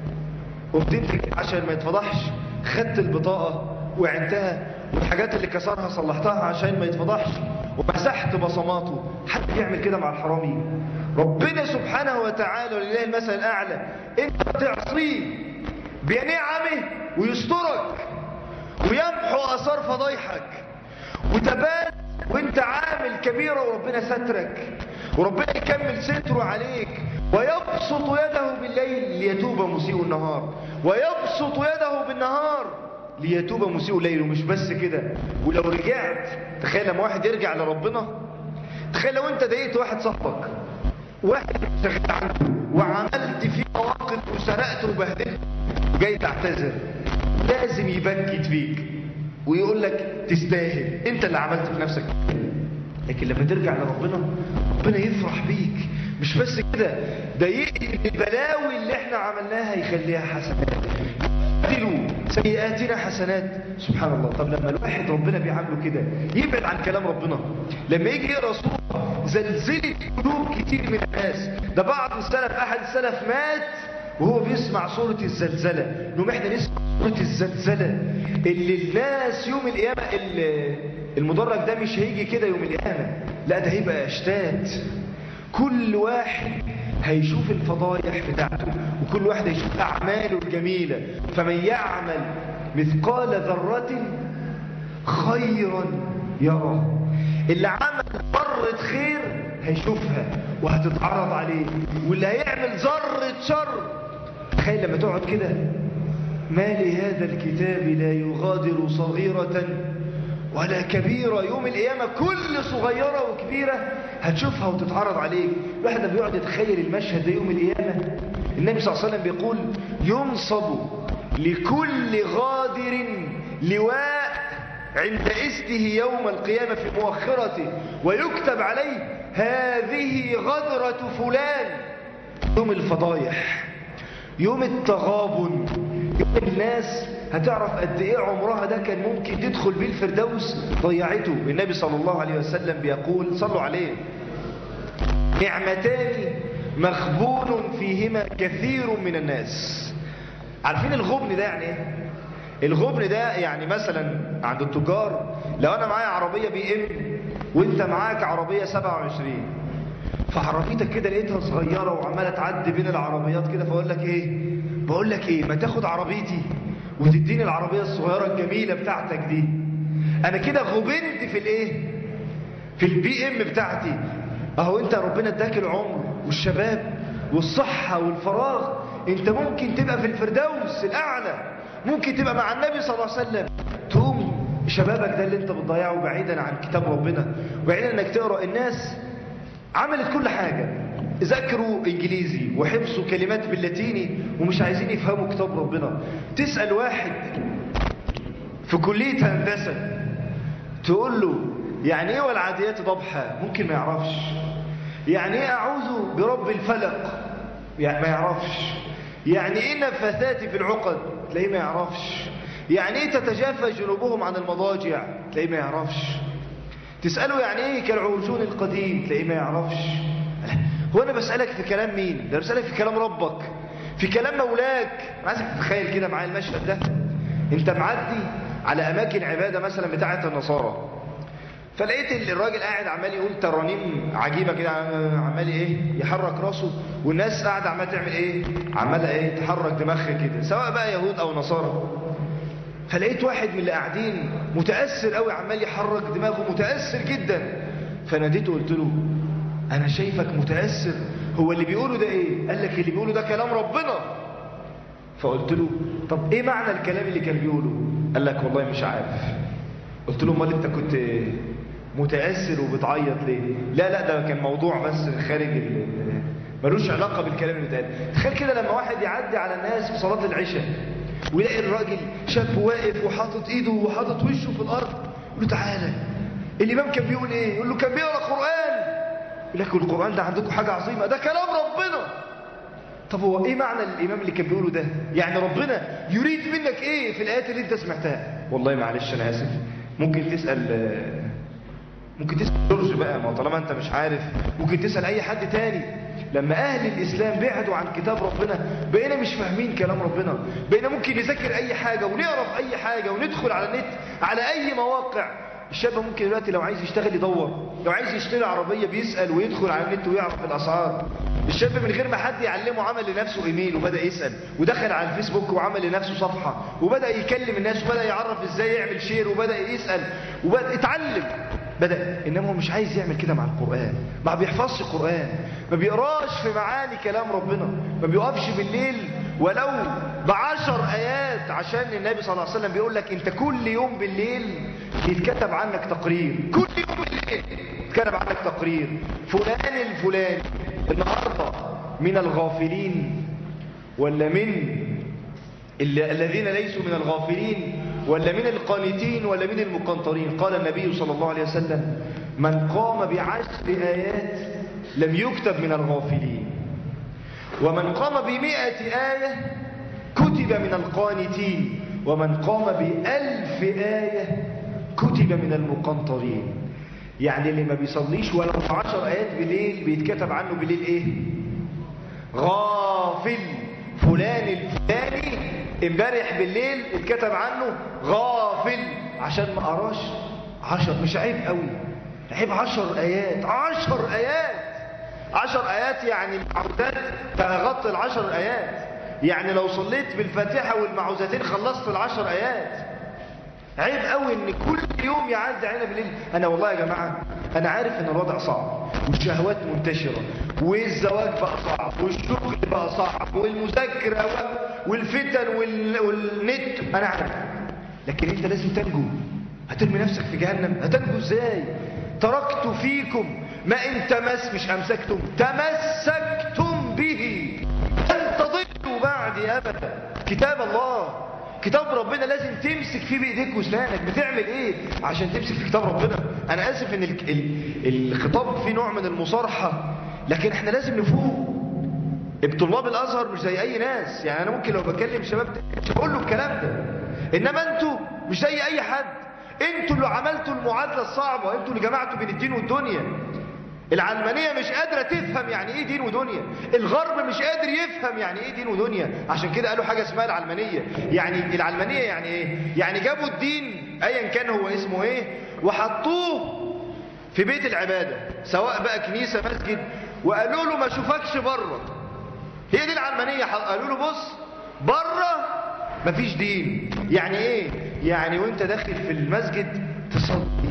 وبتنتج عشان ما يتفضحش خدت البطاقة وعنتها، والحاجات اللي كسرها صلحتها عشان ما يتفضحش، ومسحت بصماته. حد يعمل كده مع الحرامي؟ ربنا سبحانه وتعالى ولله المثل الأعلى. انت تعصيه بنعمه ويسترك ويمحو أثار فضايحك وتبان وانت عامل كبيرة وربنا سترك، وربنا يكمل ستره عليك. ويبسط يده بالليل ليتوب مسيء النهار، ويبسط يده بالنهار ليتوب مسيء الليل. ومش بس كده، ولو رجعت، تخيل لما واحد يرجع لربنا. تخيل لو انت ضايقت واحد صاحبك، واحد شغال عنده وعملت فيه مواقف وسرقت وبهدلت، جاي تعتذر، لازم يبكت فيك ويقول لك تستاهل، انت اللي عملت في نفسك. لكن لما ترجع لربنا ربنا يفرح بيك. مش بس كده، ده يقلب البلاوي اللي احنا عملناها يخليها حسنات، يبدلوا سيئاتنا حسنات. سبحان الله. طب لما الواحد ربنا بيعامله كده يبعد عن كلام ربنا، لما يجي يقرا سوره زلزلت قلوب كتير من الناس. ده بعض السلف، احد السلف مات وهو بيسمع سورة الزلزلة. نقوم احنا نسمع سورة الزلزلة اللي الناس يوم القيامة، المدرج ده مش هيجي كده يوم القيامة، لا ده هيبقى اشتات. كل واحد هيشوف الفضايح بتاعته، وكل واحد هيشوف أعماله الجميلة. فمن يعمل مثقال ذرة خيرا يرى. اللي عمل ذرة خير هيشوفها وهتتعرض عليه، واللي هيعمل ذرة شر. تخيل لما تقعد كده، ما لهذا الكتاب لا يغادر صغيرة ولا كبيرة. يوم القيامة كل صغيرة وكبيرة هتشوفها وتتعرض عليك. الواحد لما يقعد يتخيل المشهد ده يوم القيامة، النبي صلى الله عليه وسلم بيقول ينصب لكل غادر لواء عند استه يوم القيامة في مؤخرته، ويكتب عليه هذه غدرة فلان. يوم الفضايح، يوم التغابن، يوم الناس هتعرف قد ايه عمرها ده كان ممكن تدخل بيه الفردوس ضيعته. النبي صلى الله عليه وسلم بيقول، صلوا عليه، نعمتان مغبون فيهما كثير من الناس. عارفين الغبن ده يعني ايه؟ الغبن ده يعني مثلا عند التجار، لو انا معايا عربية بي ام وانت معاك عربية سبعة وعشرين، فعربيتك كده لقيتها صغيرة وعمالة تعدي بين العربيات كده، فاقول لك ايه؟ بقول لك ايه، ما تاخد عربيتي وتديني العربية الصغيرة الجميلة بتاعتك دي. انا كده غبنت في الايه؟ في البي ام بتاعتي. اهو انت ربنا اداك العمر والشباب والصحة والفراغ، انت ممكن تبقى في الفردوس الاعلى، ممكن تبقى مع النبي صلى الله عليه وسلم. تقوم شبابك ده اللي انت بتضيعه بعيدا عن كتاب ربنا، وبعيدا انك تقرأ. الناس عملت كل حاجة، ذاكروا انجليزي وحفظوا كلمات باللاتيني ومش عايزين يفهموا كتاب ربنا. تسأل واحد في كلية هندسة تقول له يعني ايه والعاديات ضبحة، ممكن ما يعرفش. يعني ايه اعوذ برب الفلق، يعني ما يعرفش. يعني ايه نفثات في العقد، تلاقيه ما يعرفش. يعني ايه تتجافى جنوبهم عن المضاجع، تلاقيه ما يعرفش. تسأله يعني ايه كالعرجون القديم، تلاقيه ما يعرفش. هو انا بسألك في كلام مين؟ ده بسألك في كلام ربك، في كلام مولاك. عايزك تتخيل كده معايا المشهد ده. انت معدي على اماكن عبادة مثلا بتاعة النصارى، فلقيت الراجل قاعد عمال يقول ترانيم عجيبة كده، عمال ايه يحرك راسه، والناس قاعدة عمال تعمل ايه، عمالة ايه تحرك دماغها كده، سواء بقى يهود او نصارى. فلقيت واحد من اللي قاعدين متأثر قوي عمال يحرك دماغه، متأثر جدا. فناديته قلت له انا شايفك متأثر، هو اللي بيقوله ده ايه؟ قال لك اللي بيقوله ده كلام ربنا. فقلت له طب ايه معنى الكلام اللي كان بيقوله؟ قال لك والله مش عارف. قلت له امال انت كنت متأثر وبتعيط ليه؟ لا لا ده كان موضوع بس خارج ال... ملوش علاقة بالكلام اللي اتقال. تخيل كده لما واحد يعدي على الناس في صلاة العشاء ويلاقي الراجل شاب واقف وحاطط ايده وحاطط وشه في الارض، يقول له تعالى الامام كان بيقول ايه؟ يقول له كان بيقرا قرآن. يقول لك القرآن ده عندكم حاجة عظيمة، ده كلام ربنا. طب هو ايه معنى الامام اللي كان بيقوله ده؟ يعني ربنا يريد منك ايه في الايات اللي انت سمعتها؟ والله معلش انا اسف، ممكن تسأل ممكن تسأل جورج بقى، ما طالما انت مش عارف ممكن تسأل اي حد تاني. لما اهل الاسلام بعدوا عن كتاب ربنا بقينا مش فاهمين كلام ربنا، بقينا ممكن نذاكر اي حاجة ونقرا في اي حاجة وندخل على النت على اي مواقع. الشاب ممكن دلوقتي لو عايز يشتغل يدور، لو عايز يشتري عربية بيسأل ويدخل على النت ويعرف الاسعار. الشاب من غير ما حد يعلمه عمل لنفسه ايميل وبدأ يسأل، ودخل على الفيسبوك وعمل لنفسه صفحة وبدأ يكلم الناس وبدأ يعرف ازاي يعمل شير وبدأ يسأل وبدأ يتعلم. بدأ، انما هو مش عايز يعمل كده مع القرآن، ما بيحفظش القرآن، ما بيقراش في معاني كلام ربنا، ما بيقفش بالليل ولو بعشر آيات، عشان النبي صلى الله عليه وسلم بيقول لك انت كل يوم بالليل يتكتب عنك تقرير، كل يوم بالليل يتكتب عنك تقرير. فلان الفلاني النهارده من الغافلين ولا من الذين ليسوا من الغافلين ولا من القانتين ولا من المقنطرين؟ قال النبي صلى الله عليه وسلم من قام بعشر آيات لم يكتب من الغافلين، ومن قام بمئة آية كتب من القانتين، ومن قام بألف آية كتب من المقنطرين. يعني اللي ما بيصليش ولو عشر آيات بالليل بيتكتب عنه بالليل ايه؟ غافل. فلان الفلاني امبارح بالليل اتكتب عنه غافل عشان ما قراش عشر. مش عيب قوي؟ عيب عشر آيات، عشر آيات، عشر آيات يعني المعوذات تغطي العشر آيات. يعني لو صليت بالفاتحة والمعوذتين خلصت العشر آيات. عيب قوي ان كل يوم يعدي علينا بالليل. انا والله يا جماعة انا عارف ان الوضع صعب والشهوات منتشرة والزواج بقى صعب والشغل بقى صعب والمذاكرة والفتن والنت، انا عارف، لكن انت لازم تنجو. هترمي نفسك في جهنم؟ هتنجو ازاي؟ تركت فيكم ما ان تمس مش امسكتم تمسكتم به لن تضلوا بعدي ابدا. كتاب الله، كتاب ربنا لازم تمسك فيه بايديك واسنانك. بتعمل ايه عشان تمسك في كتاب ربنا؟ انا اسف ان ال ال الخطاب فيه نوع من المصارحة، لكن احنا لازم نفوق. طلاب الازهر مش زي اي ناس، يعني انا ممكن لو بكلم شباب مش هقول له الكلام ده، انما انتوا مش زي اي حد. انتوا اللي عملتوا المعادلة الصعبة، انتوا اللي جمعتوا بين الدين والدنيا. العلمانية مش قادرة تفهم يعني ايه دين ودنيا، الغرب مش قادر يفهم يعني ايه دين ودنيا، عشان كده قالوا حاجة اسمها العلمانية. يعني العلمانية يعني ايه؟ يعني جابوا الدين ايا كان هو اسمه ايه وحطوه في بيت العبادة، سواء بقى كنيسة مسجد، وقالوا له ما شوفكش بره. هي دي العلمانية. قالوا له بص بره مفيش دين. يعني ايه؟ يعني وانت داخل في المسجد تصلي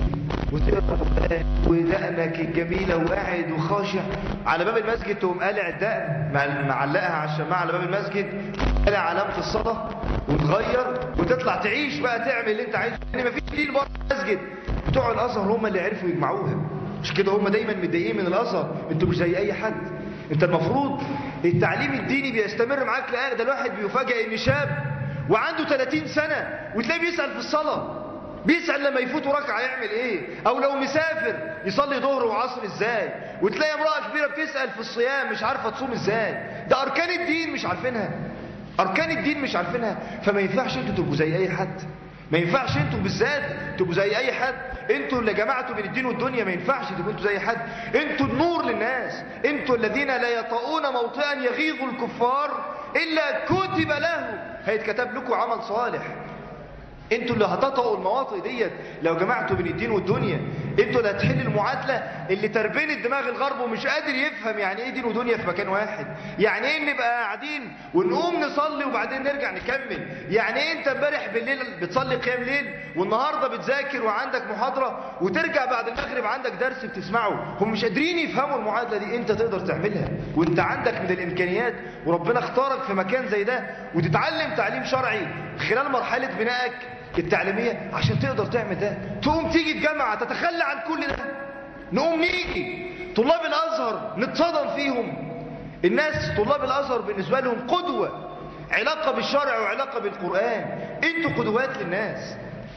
وتقرا قرآن ودقنك الجميله وقاعد وخاشع على باب المسجد، تقوم قالع الدقن معلقها على الشماعه على باب المسجد، قالع علامه الصلاه وتغير وتطلع تعيش بقى تعمل اللي انت عايزه، يعني مفيش دين بره المسجد. بتوع الازهر هم اللي عرفوا يجمعوها، مش كده هم دايما متضايقين من الازهر، انتوا مش زي اي حد. انت المفروض التعليم الديني بيستمر معاك لآخر. ده الواحد بيفاجئ ان شاب وعنده ثلاثين سنة وتلاقيه بيسأل في الصلاة، بيسأل لما يفوته ركعة يعمل ايه، او لو مسافر يصلي ظهر وعصر ازاي، وتلاقي امرأة كبيرة بتسأل في الصيام مش عارفة تصوم ازاي. ده اركان الدين مش عارفينها، اركان الدين مش عارفينها. فما ينفعش انتوا تبقوا زي اي حد، ما ينفعش انتوا بالذات تبقوا زي اي حد. انتوا اللي جمعتوا بين الدين والدنيا، ما ينفعش تبقوا انتوا زي حد. انتوا النور للناس، انتوا الذين لا يطؤون موطئا يغيظ الكفار الا كتب له، هيتكتب لكم عمل صالح. انتوا اللي هتطئوا المواطئ ديت لو جمعتوا بين الدين والدنيا. انتوا اللي هتحل المعادله اللي تربين الدماغ الغرب ومش قادر يفهم يعني ايه دين ودنيا في مكان واحد. يعني ايه نبقى قاعدين ونقوم نصلي وبعدين نرجع نكمل؟ يعني ايه انت امبارح بالليل بتصلي قيام ليل والنهارده بتذاكر وعندك محاضره وترجع بعد المغرب عندك درس بتسمعه؟ هم مش قادرين يفهموا المعادله دي. انت تقدر تعملها وانت عندك من الامكانيات، وربنا اختارك في مكان زي ده وتتعلم تعليم شرعي خلال مرحله بنائك التعليمية عشان تقدر تعمل ده. تقوم تيجي الجامعة تتخلى عن كل ده، نقوم نيجي طلاب الأزهر نتصدم فيهم. الناس طلاب الأزهر بالنسبة لهم قدوة، علاقة بالشرع وعلاقة بالقرآن. انتوا قدوات للناس.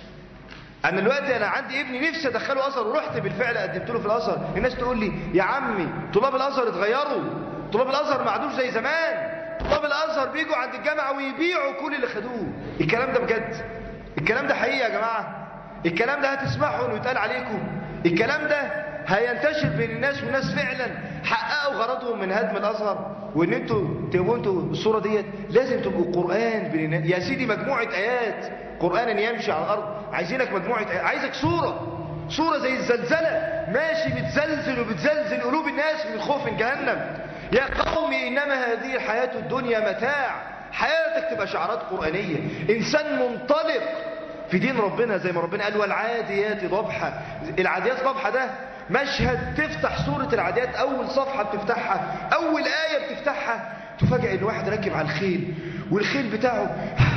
انا دلوقتي انا عندي ابني نفسي ادخله أزهر ورحت بالفعل قدمت له في الأزهر. الناس تقول لي يا عمي طلاب الأزهر اتغيروا، طلاب الأزهر ما عادوش زي زمان، طلاب الأزهر بيجوا عند الجامعة ويبيعوا كل اللي خدوه. الكلام ده بجد؟ الكلام ده حقيقي يا جماعة؟ الكلام ده هتسمعوا انه يتقال عليكم؟ الكلام ده هينتشر بين الناس والناس فعلا حققوا غرضهم من هدم الازهر؟ وان انتوا تبقوا انتوا الصورة ديت لازم تبقوا قرآن بين الناس. يا سيدي مجموعة ايات قرآن يمشي على الارض، عايزينك مجموعة آيات. عايزك صورة صورة زي الزلزلة ماشي بتزلزل وبتزلزل قلوب الناس من الخوف من جهنم. يا قوم انما هذه الحياة الدنيا متاع. حياتك تبقى شعارات قرآنية، إنسان منطلق في دين ربنا زي ما ربنا قال والعاديات ضبحا. العاديات ضبحا ده مشهد تفتح سورة العاديات أول صفحة بتفتحها، أول آية بتفتحها تفاجئ إن واحد راكب على الخيل والخيل بتاعه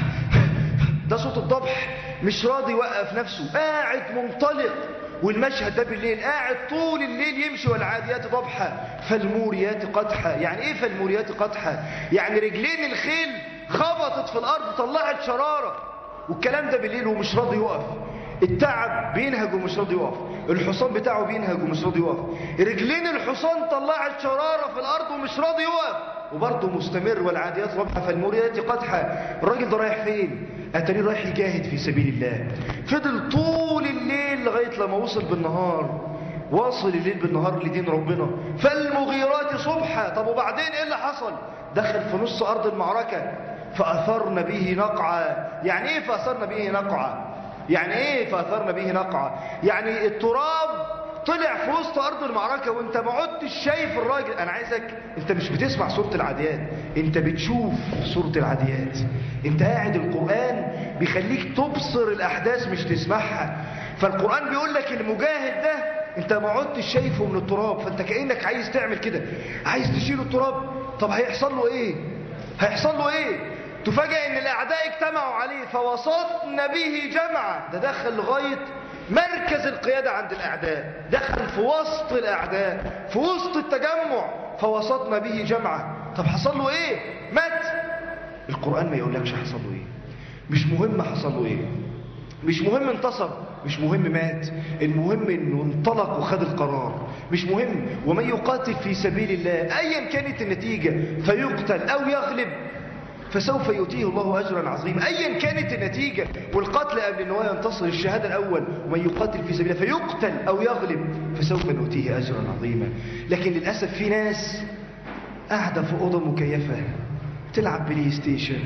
ده صوت الضبح، مش راضي يوقف نفسه، قاعد منطلق. والمشهد ده بالليل قاعد طول الليل يمشي والعاديات ضبحا فالموريات قدحا. يعني ايه فالموريات قدحا؟ يعني رجلين الخيل خبطت في الارض طلعت شرارة، والكلام ده بالليل ومش راضي يقف. التعب بينهج ومش راضي يقف، الحصان بتاعه بينهج ومش راضي يقف، رجلين الحصان طلعت شرارة في الارض ومش راضي يقف وبرضه مستمر والعاديات ضبحا فالموريات قدحا. الراجل ده رايح فين؟ اتاري رايح يجاهد في سبيل الله. فضل طول الليل لغايه لما وصل بالنهار، واصل الليل بالنهار لدين ربنا. فالمغيرات صبحا. طب وبعدين ايه اللي حصل؟ دخل في نص ارض المعركه فاثرن به نقعا. يعني ايه فاثرن به نقعا؟ يعني ايه فاثرن به نقعا؟ يعني التراب طلع في وسط ارض المعركه وانت ما عدتش شايف الراجل. انا عايزك، انت مش بتسمع سوره العاديات، انت بتشوف سوره العاديات. انت قاعد القران بيخليك تبصر الاحداث مش تسمعها. فالقران بيقول لك المجاهد ده انت ما عدتش شايفه من التراب، فانت كانك عايز تعمل كده، عايز تشيل التراب. طب هيحصل له ايه؟ هيحصل له ايه؟ تفاجئ ان الاعداء اجتمعوا عليه فوسطن به جمعا. ده دخل لغايه مركز القيادة عند الأعداء، دخل في وسط الأعداء في وسط التجمع فوسطنا به جمعة. طب حصل له إيه؟ مات. القرآن ما يقولكش حصل له إيه، مش مهم حصل له إيه، مش مهم انتصر، مش مهم مات، المهم إنه انطلق وخد القرار. مش مهم. ومن يقاتل في سبيل الله أيا كانت النتيجة فيقتل أو يغلب فسوف يؤتيه الله أجرا عظيما. أيا كانت النتيجة، والقتل قبل أن هو ينتصر الشهادة الأول. ومن يقاتل في سبيل الله فيقتل أو يغلب فسوف نؤتيه أجرا عظيما. لكن للأسف في ناس قاعدة في أوضة مكيفة تلعب بلاي ستيشن.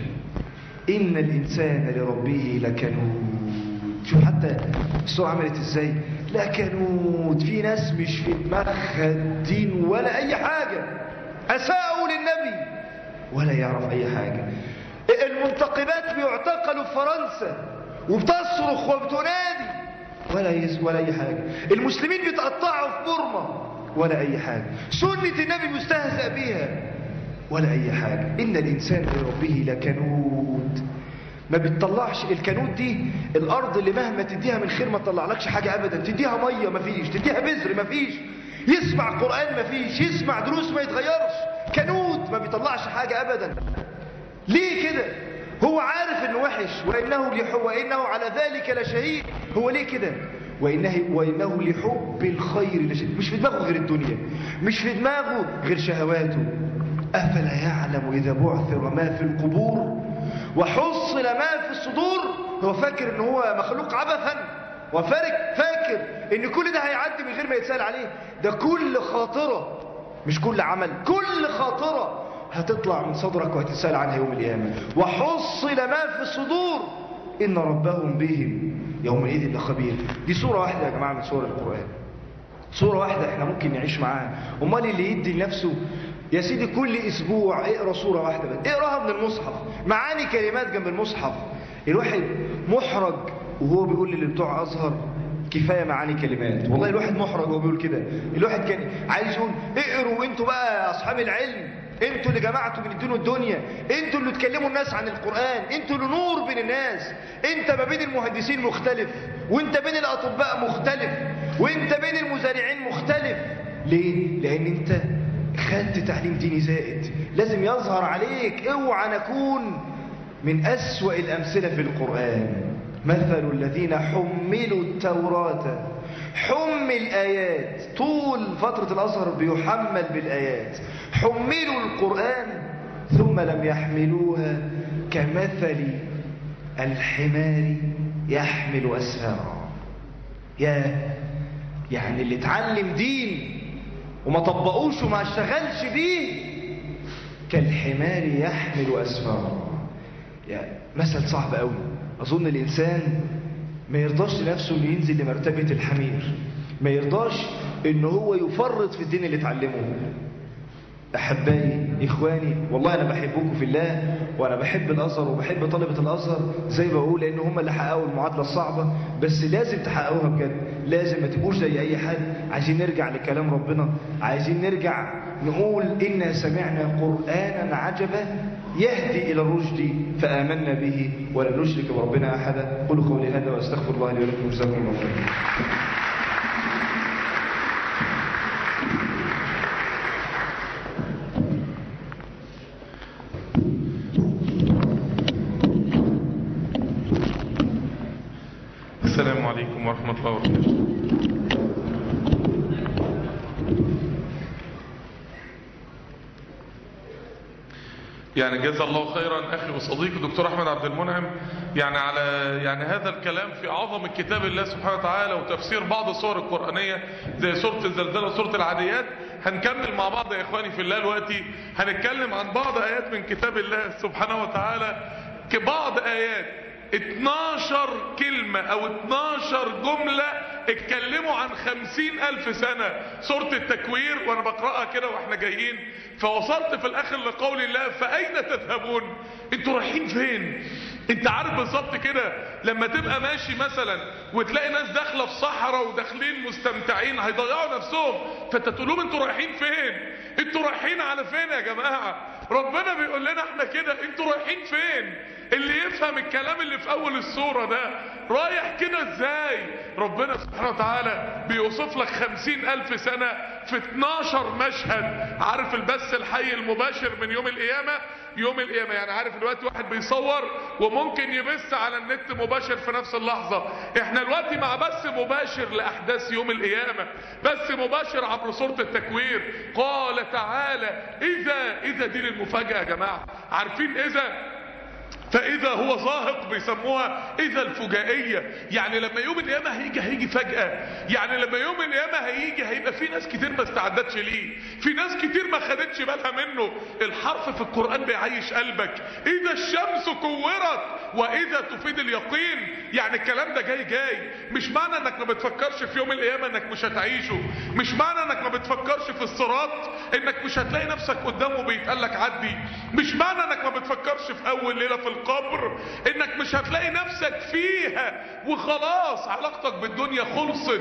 إن الإنسان لربه لكنود. شوف حتى الصورة عملت إزاي، لكنود. في ناس مش في دماغها الدين ولا أي حاجة، أساءوا للنبي ولا يعرف أي حاجة. المنتقبات بيعتقلوا في فرنسا وبتصرخ وبتنادي ولا يز ولا أي حاجة. المسلمين بيتقطعوا في بورما ولا أي حاجة. سنة النبي مستهزأ بيها ولا أي حاجة. إن الإنسان لربه لكنود. ما بتطلعش الكنود دي الأرض اللي مهما تديها من خير ما تطلعلكش حاجة أبدا. تديها مية ما فيش، تديها بذر ما فيش، يسمع قرآن ما فيش، يسمع دروس ما يتغيرش. كنود ما بيطلعش حاجة أبدا. ليه كده؟ هو عارف انه وحش وإنه, لحب وإنه على ذلك لشهيد. هو ليه كده؟ وإنه, وإنه لحب الخير لشهيد. مش في دماغه غير الدنيا، مش في دماغه غير شهواته. أفلا يعلم إذا بعثر ما في القبور وحصل ما في الصدور. هو فاكر ان هو مخلوق عبثا وفارق، فاكر ان كل ده هيعدي من غير ما يتسأل عليه. ده كل خاطرة، مش كل عمل، كل خاطرة هتطلع من صدرك وهتتسأل عنها يوم القيامة. وحصل ما في الصدور إن ربهم بهم يومئذ لخبير. دي صورة واحدة يا جماعة من صور القرآن، صورة واحدة احنا ممكن نعيش معاها. امال اللي يدي لنفسه يا سيدي كل اسبوع اقرا صورة واحدة بس، اقراها من المصحف، معاني كلمات جنب المصحف. الواحد محرج وهو بيقول للي بتوع ازهر كفاية معاني كلمات. والله الواحد محرج وهو بيقول كده. الواحد كان عايز يقول اقروا انتوا بقى اصحاب العلم، انتوا اللي جمعتوا من الدين والدنيا، انتوا اللي تكلموا الناس عن القرآن، انتوا اللي نور بين الناس. انت ما بين المهندسين مختلف، وانت بين الاطباء مختلف، وانت بين المزارعين مختلف. ليه؟ لان انت خدت تعليم ديني زائد، لازم يظهر عليك. اوعى نكون من اسوأ الامثلة في القرآن. مثل الذين حملوا التوراة، حمل آيات طول فترة الأزهر بيحمل بالآيات، حملوا القرآن ثم لم يحملوها كمثل الحمار يحمل أسفارا. يا يعني اللي اتعلم دين وما طبقوش وما اشتغلش بيه كالحمار يحمل أسفارا. يعني مثل صعب قوي. أظن الإنسان ما يرضاش لنفسه انه ينزل لمرتبة الحمير، ما يرضاش انه هو يفرط في الدين اللي اتعلمه. احبائي اخواني، والله انا بحبكم في الله، وانا بحب الازهر وبحب طلبة الازهر زي ما بقول، لان هم اللي حققوا المعادلة الصعبة. بس لازم تحققوها بجد، لازم ما تبقوش زي اي حد. عايزين نرجع لكلام ربنا، عايزين نرجع نقول إنا سمعنا قرآنا عجبا يهدي إلى الرشد فآمنا به ولن نشرك بربنا أحدا. قولوا قولي هذا وأستغفر الله لي ولكم وجزاكم الله خيرا. السلام عليكم ورحمة الله وبركاته. يعني جزا الله خيرا اخي وصديقي دكتور احمد عبد المنعم يعني على يعني هذا الكلام في عظمة كتاب الله سبحانه وتعالى وتفسير بعض السور القرآنية زي سورة الزلزال وسورة العاديات. هنكمل مع بعض يا اخواني في الله دلوقتي، هنتكلم عن بعض ايات من كتاب الله سبحانه وتعالى. بعض ايات اتناشر كلمة او اتناشر جملة اتكلموا عن خمسين الف سنة. سورة التكوير وانا بقرأها كده واحنا جايين فوصلت في الاخر لقول الله فاين تذهبون؟ انتوا رايحين فين؟ انت عارف بالظبط كده لما تبقى ماشي مثلا وتلاقي ناس داخله في صحراء وداخلين مستمتعين هيضيعوا نفسهم، فانت تقول لهم انتوا رايحين فين؟ انتوا رايحين على فين يا جماعه؟ ربنا بيقول لنا احنا كده، انتوا رايحين فين؟ اللي يفهم الكلام اللي في اول السورة ده رايح كده ازاي؟ ربنا سبحانه وتعالى بيوصف لك خمسين الف سنة في اتناشر مشهد. عارف البث الحي المباشر من يوم القيامة؟ يوم القيامة يعني عارف الوقت واحد بيصور وممكن يبث على النت مباشر في نفس اللحظة. احنا الوقت مع بث مباشر لأحداث يوم القيامة، بث مباشر عبر سورة التكوير. قال تعالى إذا إذا دي للمفاجأة يا جماعة. عارفين إذا فإذا هو ظاهق بيسموها إذا الفجائية، يعني لما يوم القيامة هيجي هيجي فجأة، يعني لما يوم القيامة هيجي هيبقى في ناس كتير ما استعدتش ليه. في ناس كتير ما خدتش بالها منه. الحرف في القرآن بيعيش قلبك. اذا الشمس كورت واذا تفيد اليقين، يعني الكلام ده جاي جاي. مش معنى انك ما بتفكرش في يوم القيامة انك مش هتعيشه، مش معنى انك ما بتفكرش في الصراط انك مش هتلاقي نفسك قدامه بيتقالك عدي، مش معنى انك ما بتفكرش في اول ليلة في القبر انك مش هتلاقي نفسك فيها وخلاص علاقتك بالدنيا خلصت.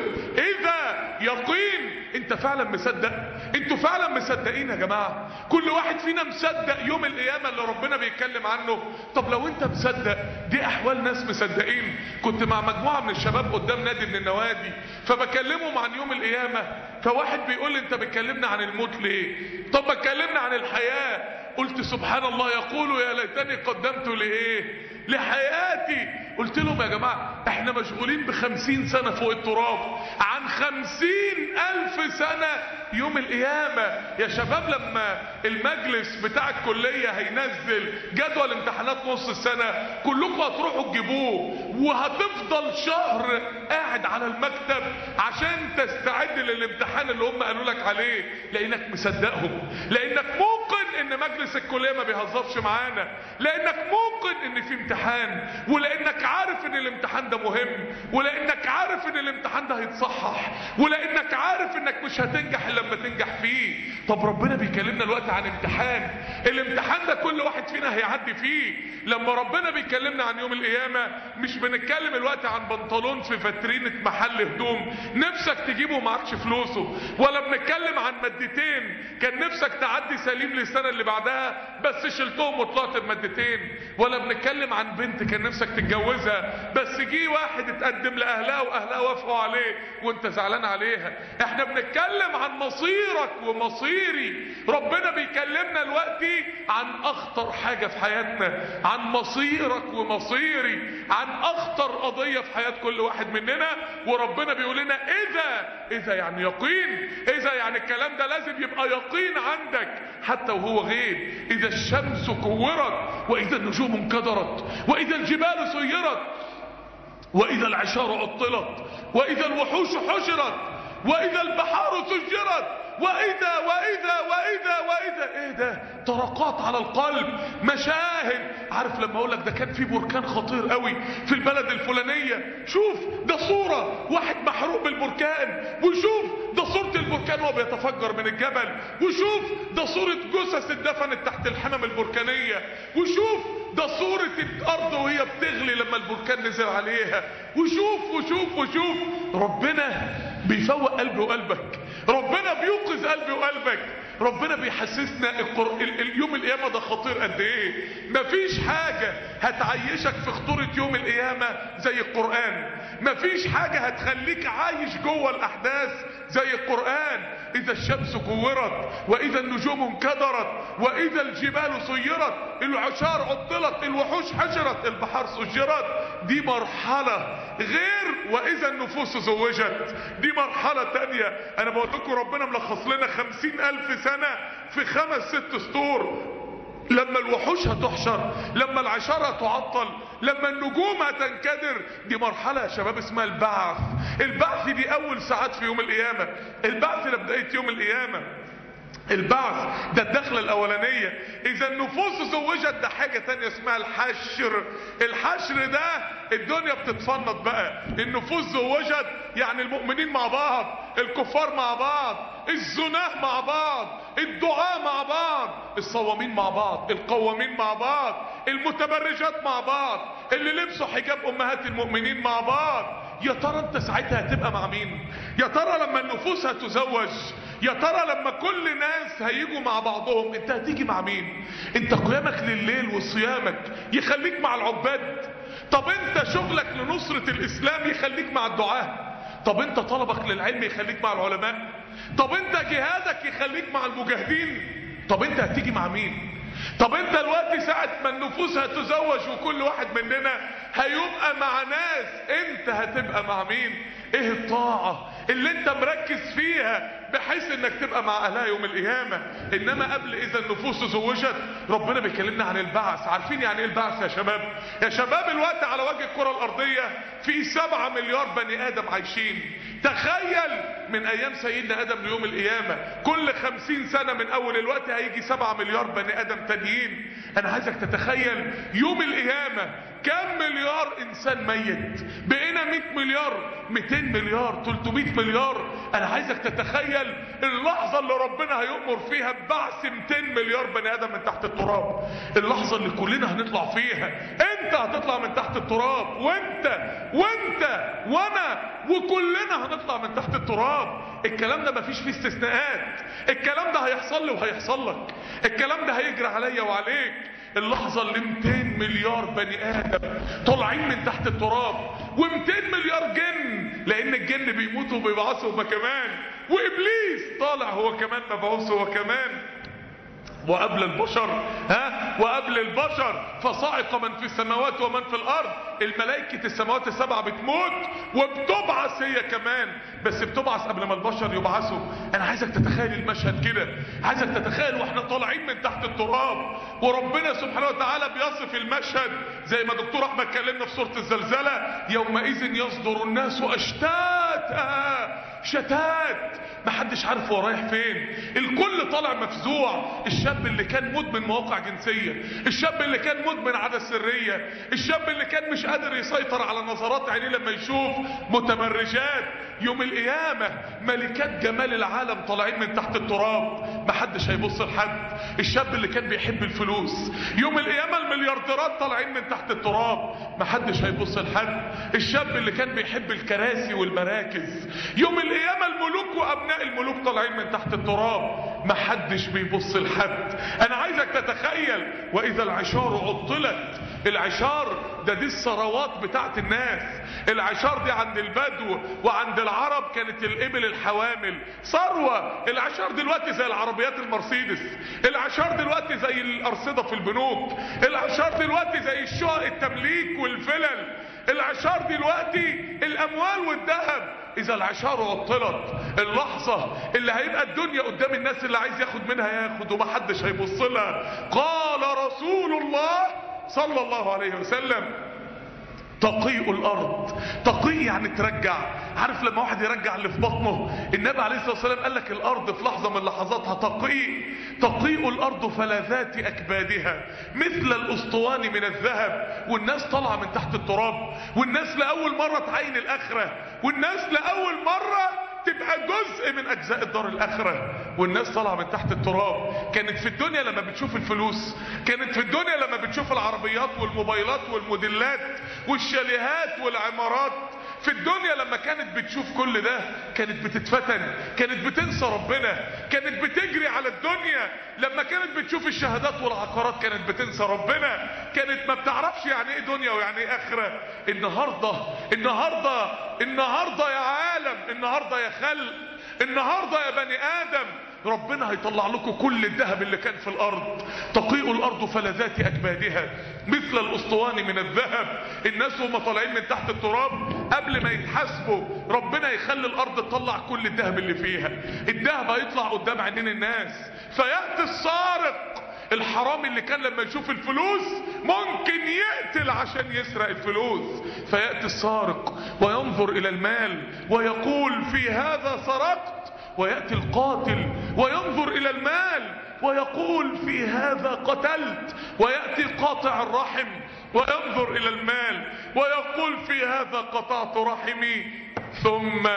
اذا يقين. انت فعلا مصدق؟ انتوا فعلا مصدقين يا جماعة؟ كل واحد فينا مصدق يوم القيامة اللي ربنا بيتكلم عنه؟ طب لو انت مصدق، دي احوال ناس مصدقين. كنت مع مجموعة من الشباب قدام نادي من النوادي، فبكلمهم عن يوم القيامة، فواحد بيقول لي انت بتكلمنا عن الموت ليه؟ طب بتكلمنا عن الحياة. قلت سبحان الله، يقول يا ليتني قدمت لايه؟ لحياتي. قلت لهم يا جماعة احنا مشغولين بخمسين سنة فوق التراب عن خمسين الف سنة يوم القيامة. يا شباب لما المجلس بتاع الكلية هينزل جدول امتحانات نص السنة، كلكم هتروحوا تجيبوه وهتفضل شهر قاعد على المكتب عشان تستعد للامتحان اللي هم قالوا لك عليه، لانك مصدقهم، لانك موقن ان مجلس الكلية ما بيهزرش معانا، لانك موقن ان في امتحان، ولانك عارف ان الامتحان ده مهم، ولانك عارف ان الامتحان ده هيتصحح، ولانك عارف انك مش هتنجح الا لما تنجح فيه. طب ربنا بيكلمنا دلوقتي عن امتحان، الامتحان ده كل واحد فينا هيعدي فيه. لما ربنا بيكلمنا عن يوم القيامة مش بنتكلم الوقت عن بنطلون في فترينة محل هدوم نفسك تجيبه ومعكش فلوسه، ولا بنتكلم عن مادتين كان نفسك تعدي سليم للسنة اللي بعدها بس شلتهم وطلعت بمادتين، ولا بنتكلم عن بنت كان نفسك تتجوزها بس جه واحد اتقدم لأهلها وأهلها وافقوا عليه وانت زعلان عليها. احنا بنتكلم عن مصيرك ومصيري. ربنا بيكلمنا دلوقتي عن اخطر حاجة في حياتنا، عن مصيرك ومصيري، عن اخطر قضية في حياة كل واحد مننا. وربنا بيقول لنا اذا اذا يعني يقين، اذا يعني الكلام ده لازم يبقى يقين عندك حتى وهو غيب. اذا الشمس كورت واذا النجوم انكدرت واذا الجبال سيرت واذا العشار عطلت واذا الوحوش حشرت واذا البحار سجرت واذا واذا واذا واذا ايه ده؟ طرقات على القلب، مشاهد. عارف لما اقول لك ده كان في بركان خطير قوي في البلد الفلانيه، شوف ده صوره واحد محروق بالبركان، وشوف ده صوره البركان وهو بيتفجر من الجبل، وشوف ده صوره جثث اتدفنت تحت الحمم البركانيه، وشوف ده صوره الارض وهي بتغلي لما البركان نزل عليها، وشوف وشوف وشوف. ربنا بيفوق قلبي وقلبك، ربنا بيوقظ قلبي وقلبك، ربنا بيحسسنا القر... اليوم القيامة ده خطير قد ايه. مفيش حاجة هتعيشك في خطورة يوم القيامة زي القرآن، مفيش حاجة هتخليك عايش جوه الأحداث زي القرآن. إذا الشمس كورت وإذا النجوم انكدرت وإذا الجبال سيرت العشار عطلت الوحوش حشرت البحار سجرت. دي مرحلة غير وإذا النفوس زوجت، دي مرحلة تانية. أنا بقول لكم ربنا ملخص لنا خمسين ألف سنة في خمس ست سطور. لما الوحوش هتحشر، لما العشارة هتعطل، لما النجوم هتنكدر، دي مرحلة يا شباب اسمها البعث. البعث دي أول ساعات في يوم القيامة، البعث لبداية يوم القيامة. البعث ده الدخلة الأولانية. إذا النفوس زوجت ده حاجة تانية اسمها الحشر. الحشر ده الدنيا بتتفنط بقى، النفوس زوجت يعني المؤمنين مع بعض، الكفار مع بعض، الزناه مع بعض، الدعاء مع بعض، الصوامين مع بعض، القوامين مع بعض، المتبرجات مع بعض، اللي لبسوا حجاب أمهات المؤمنين مع بعض. يا ترى انت ساعتها هتبقى مع مين؟ يا ترى لما النفوس هتزوج، يا ترى لما كل ناس هيجوا مع بعضهم انت هتيجي مع مين؟ انت قيامك لليل وصيامك يخليك مع العباد؟ طب انت شغلك لنصرة الاسلام يخليك مع الدعاة؟ طب انت طلبك للعلم يخليك مع العلماء؟ طب انت جهادك يخليك مع المجاهدين؟ طب انت هتيجي مع مين؟ طب انت الوقت ساعة ما النفوس هتزوج وكل واحد مننا هيبقى مع ناس، انت هتبقى مع مين؟ ايه الطاعة اللي انت مركز فيها بحيث انك تبقى مع اهلها يوم القيامة؟ انما قبل اذا النفوس زوجت ربنا بيكلمنا عن البعث. عارفين يعني ايه البعث يا شباب؟ يا شباب الوقت على وجه الكرة الارضية في سبعة مليار بني ادم عايشين. تخيل من ايام سيدنا ادم ليوم القيامة كل خمسين سنة من اول الوقت هيجي سبعة مليار بني ادم تانيين. انا عايزك تتخيل يوم القيامة كم مليار انسان ميت، بقينا مئة مليار، مئتين مليار، ثلاثمئة مليار. انا عايزك تتخيل اللحظة اللي ربنا هيؤمر فيها ببعث مئتين مليار بني ادم من تحت التراب، اللحظة اللي كلنا هنطلع فيها. انت هتطلع من تحت التراب، وانت وانت وانا وكلنا هنطلع من تحت التراب. الكلام ده مفيش فيه استثناءات، الكلام ده هيحصل لي وهيحصل لك، الكلام ده هيجري عليا وعليك. اللحظة اللي مئتين مليار بني ادم طالعين من تحت التراب، و200 مليار جن، لان الجن بيموتوا وبيبعثوا هما كمان، وابليس طالع هو كمان مبعوث هو كمان. وقبل البشر ها وقبل البشر فصائق من في السماوات ومن في الارض. الملائكة السماوات السبعة بتموت وبتبعث هي كمان، بس بتبعث قبل ما البشر يبعثوا. انا عايزك تتخيل المشهد كده، عايزك تتخيل واحنا طالعين من تحت التراب وربنا سبحانه وتعالى بيصف المشهد زي ما دكتور احمد كلمنا في سورة الزلزلة: يومئذ يصدر الناس اشتاتا، شتات، محدش عارف هو رايح فين، الكل طالع مفزوع. الشاب اللي كان مدمن مواقع جنسية، الشاب اللي كان مدمن عادة سرية، الشاب اللي كان مش قادر يسيطر على نظرات عينيه لما يشوف متبرجات. يوم القيامة ملكات جمال العالم طالعين من تحت التراب، محدش هيبص لحد. الشاب اللي كان بيحب الفلوس، يوم القيامة المليارديرات طالعين من تحت التراب، محدش هيبص لحد. الشاب اللي كان بيحب الكراسي والمراكز، يوم القيامة الملوك وابناء الملوك طالعين من تحت التراب، محدش بيبص لحد. انا عايزك تتخيل: واذا العشار عطلت. العشار ده دي الثروات بتاعت الناس. العشار دي عند البدو وعند العرب كانت الابل الحوامل ثروة. العشار دلوقتي زي العربيات المرسيدس، العشار دلوقتي زي الارصدة في البنوك، العشار دلوقتي زي الشقق التمليك والفلل، العشار دلوقتي الاموال والذهب. اذا العشار عطلت، اللحظة اللي هيبقى الدنيا قدام الناس اللي عايز ياخد منها ياخد ومحدش هيبص لها. قال رسول الله صلى الله عليه وسلم: تقيء الارض. تقيء يعني ترجع. عارف لما واحد يرجع اللي في بطنه؟ النبي عليه الصلاة والسلام قال لك الارض في لحظة من لحظاتها تقيء. تقيء الارض فلذات اكبادها مثل الاسطوان من الذهب. والناس طالعة من تحت التراب، والناس لأول مرة تعين الاخرة، والناس لأول مرة تبقى جزء من اجزاء الدار الاخرة، والناس طالعه من تحت التراب. كانت في الدنيا لما بتشوف الفلوس، كانت في الدنيا لما بتشوف العربيات والموبايلات والموديلات والشاليهات والعمارات، في الدنيا لما كانت بتشوف كل ده كانت بتتفتن، كانت بتنسى ربنا، كانت بتجري على الدنيا. لما كانت بتشوف الشهادات والعقارات كانت بتنسى ربنا، كانت ما بتعرفش يعني ايه دنيا ويعني ايه اخرة. النهاردة النهاردة النهاردة يا عالم، النهاردة يا خلق، النهاردة يا بني ادم، ربنا هيطلع لكم كل الذهب اللي كان في الارض. تقيء الارض فلذات اكبادها مثل الاسطوان من الذهب. الناس وهم طالعين من تحت التراب قبل ما يتحاسبوا ربنا يخلي الارض تطلع كل الذهب اللي فيها. الذهب هيطلع قدام عينين الناس، فيأتي السارق الحرامي اللي كان لما يشوف الفلوس ممكن يقتل عشان يسرق الفلوس، فيأتي السارق وينظر الى المال ويقول: في هذا سرقت. ويأتي القاتل وينظر الى المال ويقول: في هذا قتلت. ويأتي قاطع الرحم وينظر الى المال ويقول: في هذا قطعت رحمي. ثم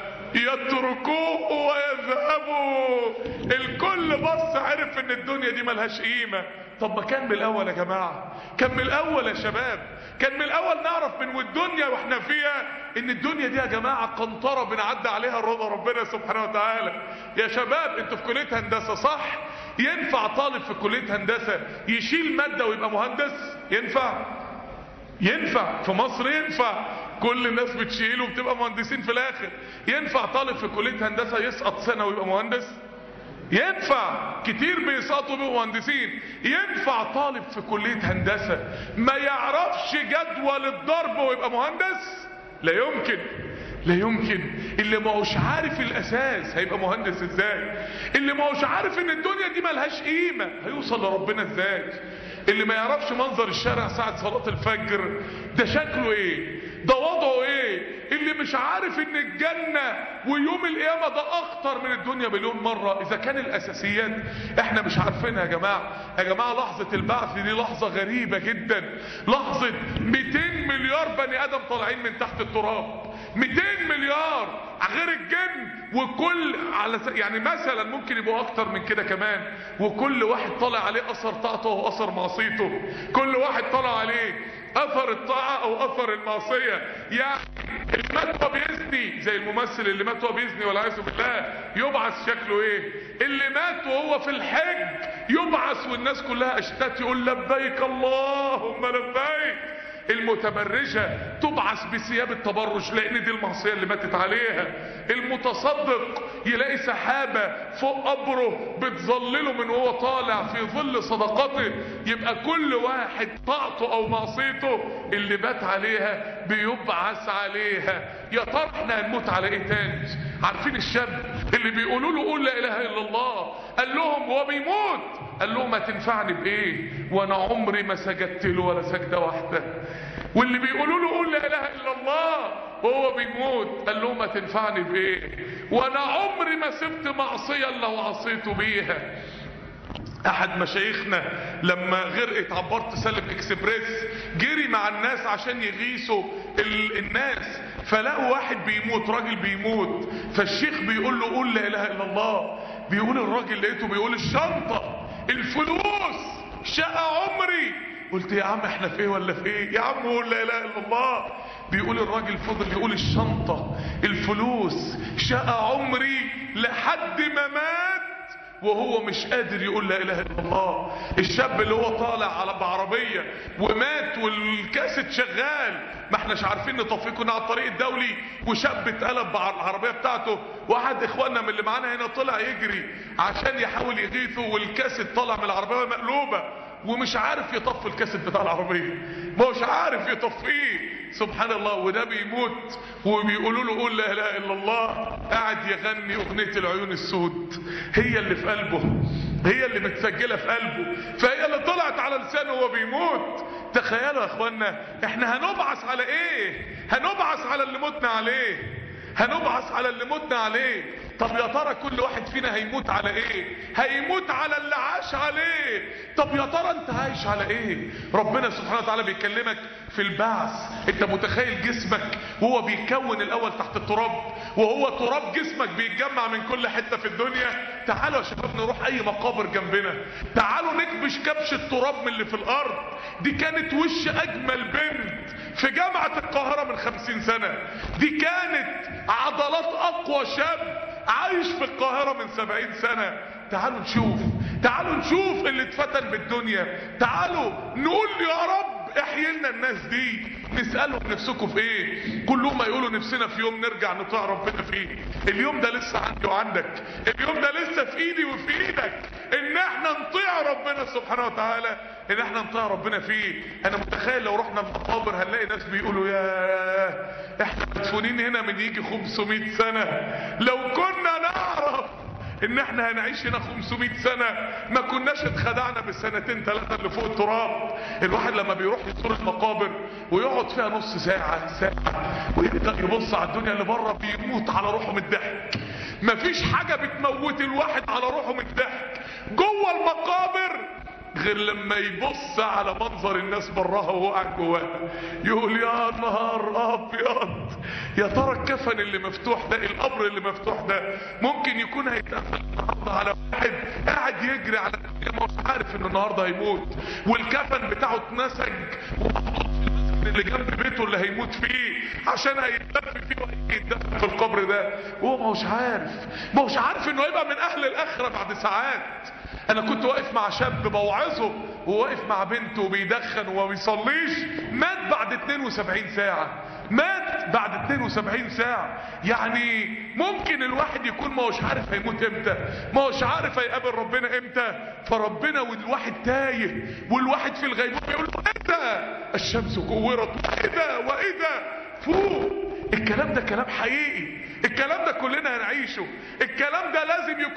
يتركوه ويذهبوا. الكل بص عرف ان الدنيا دي ملهاش قيمة. طب ما كان من الاول يا جماعة، كان من الاول يا شباب، كان من الاول نعرف من والدنيا واحنا فيها ان الدنيا دي يا جماعة قنطرة بنعدي عليها رضا ربنا سبحانه وتعالى. يا شباب انتوا في كلية هندسة صح؟ ينفع طالب في كلية هندسة يشيل مادة ويبقى مهندس؟ ينفع؟ ينفع في مصر؟ ينفع. كل الناس بتشيل وبتبقى مهندسين في الاخر. ينفع طالب في كلية هندسة يسقط سنة ويبقى مهندس؟ ينفع. كتير بيسقطوا ويبقوا مهندسين. ينفع طالب في كلية هندسة ما يعرفش جدول الضرب ويبقى مهندس؟ لا يمكن، لا يمكن. اللي ما هوش عارف الاساس هيبقى مهندس ازاي؟ اللي ما هوش عارف ان الدنيا دي ملهاش قيمة هيوصل لربنا ازاي؟ اللي ما يعرفش منظر الشارع ساعة صلاة الفجر ده شكله ايه، ده وضعه ايه؟ اللي مش عارف ان الجنة ويوم القيامة ده اخطر من الدنيا مليون مرة. اذا كان الاساسيات احنا مش عارفينها يا جماعة. يا جماعة لحظة البعث دي لحظة غريبة جدا. لحظة مئتين مليار بني ادم طالعين من تحت التراب، مئتين مليار غير الجن، وكل على يعني مثلا ممكن يبقوا اكتر من كده كمان، وكل واحد طالع عليه اثر طاعته واثر معصيته. كل واحد طالع عليه اثر الطاعة او اثر المعصية. يعني اللي مات وهو بيزني زي الممثل اللي مات وهو بيزني والعياذ بالله يبعث شكله ايه؟ اللي مات وهو في الحج يبعث والناس كلها اشتات يقول لبيك اللهم لبيك. المتبرجة تبعث بثياب التبرج لان دي المعصية اللي ماتت عليها. المتصدق يلاقي سحابة فوق قبره بتظلله من وهو طالع في ظل صدقته. يبقى كل واحد طاعته او معصيته اللي مات عليها بيبعث عليها. يا ترى احنا هنموت على ايه تاني؟ عارفين الشاب اللي بيقولوا له قول لا اله الا الله، قال لهم وهو بيموت قال لهم هتنفعني بايه وانا عمري ما سجدت له ولا سجده واحده. واللي بيقولوا له قول لا اله الا الله وهو بيموت قال لهم هتنفعني بايه وانا عمري ما سبت معصيه الا وعصيته بيها. احد مشايخنا لما غرقت عبارة سالم اكسبريس جري مع الناس عشان يغيثوا الناس، فلقوا واحد بيموت، راجل بيموت، فالشيخ بيقول له قول لا اله الا الله. بيقول الراجل لقيته بيقول الشنطة، الفلوس، شقة عمري. قلت يا عم احنا في ايه ولا في ايه يا عم قول لا اله الا الله. بيقول الراجل فضل يقول الشنطة، الفلوس، شقة عمري لحد ما مات وهو مش قادر يقول لا اله الا الله. الشاب اللي هو طالع على بعربية ومات والكاسيت شغال، ما احناش عارفين نطفيه، كنا على الطريق الدولي وشاب اتقلب على العربية بتاعته، واحد اخواننا من اللي معانا هنا طلع يجري عشان يحاول يغيثه والكاسيت طالع من العربية مقلوبة ومش عارف يطفي الكاسيت بتاع العربية، مش عارف يطفيه. سبحان الله. وده بيموت وبيقولوا له قول لا اله الا الله، قاعد يغني اغنية العيون السود، هي اللي في قلبه، هي اللي متسجلة في قلبه، فهي اللي طلعت على لسانه وهو بيموت. تخيلوا يا اخوانا احنا هنبعث على ايه؟ هنبعث على اللي متنا عليه، هنبعث على اللي متنا عليه. طب يا ترى كل واحد فينا هيموت على ايه؟ هيموت على اللي عاش عليه. طب يا ترى انت عايش على ايه؟ ربنا سبحانه وتعالى بيكلمك في البعث. انت متخيل جسمك وهو بيكون الاول تحت التراب، وهو تراب جسمك بيتجمع من كل حتة في الدنيا. تعالوا يا شباب نروح اي مقابر جنبنا، تعالوا نكبش كبش التراب من اللي في الارض. دي كانت وش اجمل بنت في جامعة القاهرة من خمسين سنة، دي كانت عضلات اقوى شاب عايش في القاهرة من سبعين سنة. تعالوا نشوف، تعالوا نشوف اللي اتفتن بالدنيا، تعالوا نقول يا رب احيي لنا الناس دي. نسألهم نفسكم في ايه؟ كلهم يقولوا نفسنا في يوم نرجع نطيع ربنا فيه. اليوم ده لسه عندي وعندك، اليوم ده لسه في ايدي وفي ايدك، ان احنا نطيع ربنا سبحانه وتعالى، ان احنا نطيع ربنا فيه. انا متخيل لو رحنا المقابر هنلاقي ناس بيقولوا يا احنا مدفونين هنا من يجي خمسمائة سنة، لو كنا نعرف ان احنا هنعيش هنا خمسمائة سنة ما كناش اتخدعنا بالسنتين ثلاثة اللي فوق التراب. الواحد لما بيروح يزور المقابر ويقعد فيها نص ساعة ساعة ويبدأ يبص على الدنيا اللي بره بيموت على روحه من الضحك. مفيش حاجة بتموت الواحد على روحه من الضحك جوه المقابر غير لما يبص على منظر الناس براها وهو قاعد جواها، يقول يا نهار ابيض، يا ترى الكفن اللي مفتوح ده، القبر اللي مفتوح ده ممكن يكون هيتقفل النهارده على واحد قاعد يجري على ما مش عارف ان النهارده هيموت، والكفن بتاعه اتنسج اللي جنب بيته اللي هيموت فيه عشان هيتدفن فيه وهيتدفن في القبر ده، وهو ما هوش عارف، ما هوش عارف انه هيبقى من اهل الاخره بعد ساعات. انا كنت واقف مع شاب بوعظه وواقف مع بنته وبيدخن وما بيصليش، مات بعد اتنين وسبعين ساعة، مات بعد اتنين وسبعين ساعة. يعني ممكن الواحد يكون ما هوش عارف هيموت امتى، ما هوش عارف هيقابل ربنا امتى، فربنا والواحد تايه والواحد في الغيبوبة يقول له ايه ده؟ الشمس كورت، وايه ده؟ وايه ده؟ فوق. الكلام ده كلام حقيقي، الكلام ده كلنا هنعيشه، الكلام ده لازم يكون اكبر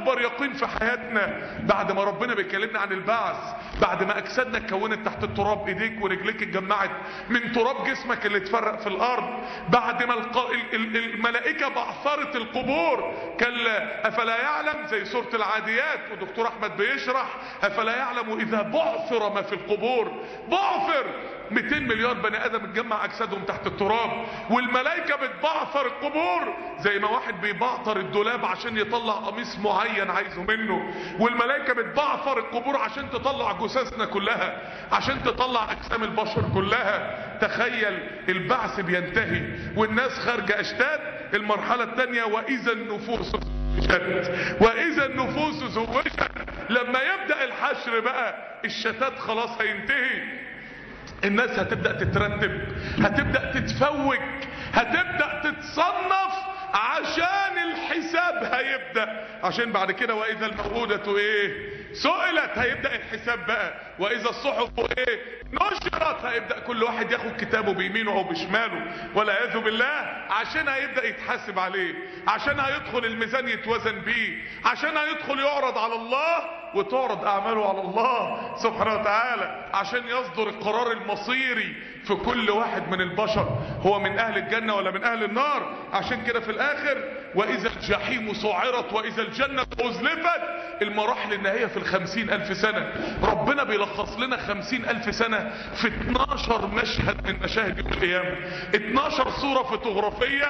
اكبر يقين في حياتنا بعد ما ربنا بيكلمنا عن البعث، بعد ما اجسادنا اتكونت تحت التراب، ايديك ورجليك اتجمعت من تراب جسمك اللي اتفرق في الارض، بعد ما الق... الملائكة بعثرت القبور. كلا افلا يعلم، زي سورة العاديات ودكتور احمد بيشرح، افلا يعلم اذا بعثر ما في القبور. بعثر مئتين مليار بني ادم اتجمع اجسادهم تحت التراب، والملائكة بتبعثر القبور زي ما واحد بيبعثر الدولاب عشان يطلع قميص معين عايزه منه، والملائكة بتبعثر القبور عشان تطلع جثثنا كلها، عشان تطلع اجسام البشر كلها. تخيل البعث بينتهي والناس خارجة اشتات. المرحلة الثانية واذا النفوس زوجت، واذا النفوس زوجت. لما يبدأ الحشر بقى الشتات خلاص هينتهي، الناس هتبدأ تترتب، هتبدأ تتفوج، هتبدأ تتصنف عشان الحساب هيبدأ. عشان بعد كده واذا الموءودة ايه سئلت، هيبدأ الحساب بقى. واذا الصحف ايه نشرت، هيبدأ كل واحد ياخد كتابه بيمينه او بشماله والعياذ بالله، عشان هيبدأ يتحاسب عليه، عشان هيدخل الميزان يتوزن بيه، عشان هيدخل يعرض على الله وتعرض اعماله على الله سبحانه وتعالى، عشان يصدر القرار المصيري في كل واحد من البشر، هو من اهل الجنة ولا من اهل النار. عشان كده في الاخر واذا الجحيم سعرت واذا الجنة ازلفت. المراحل النهائية في الخمسين الف سنة، ربنا بيلخص لنا خمسين الف سنة في اتناشر مشهد من مشاهد يوم القيامة، اتناشر صورة فوتوغرافية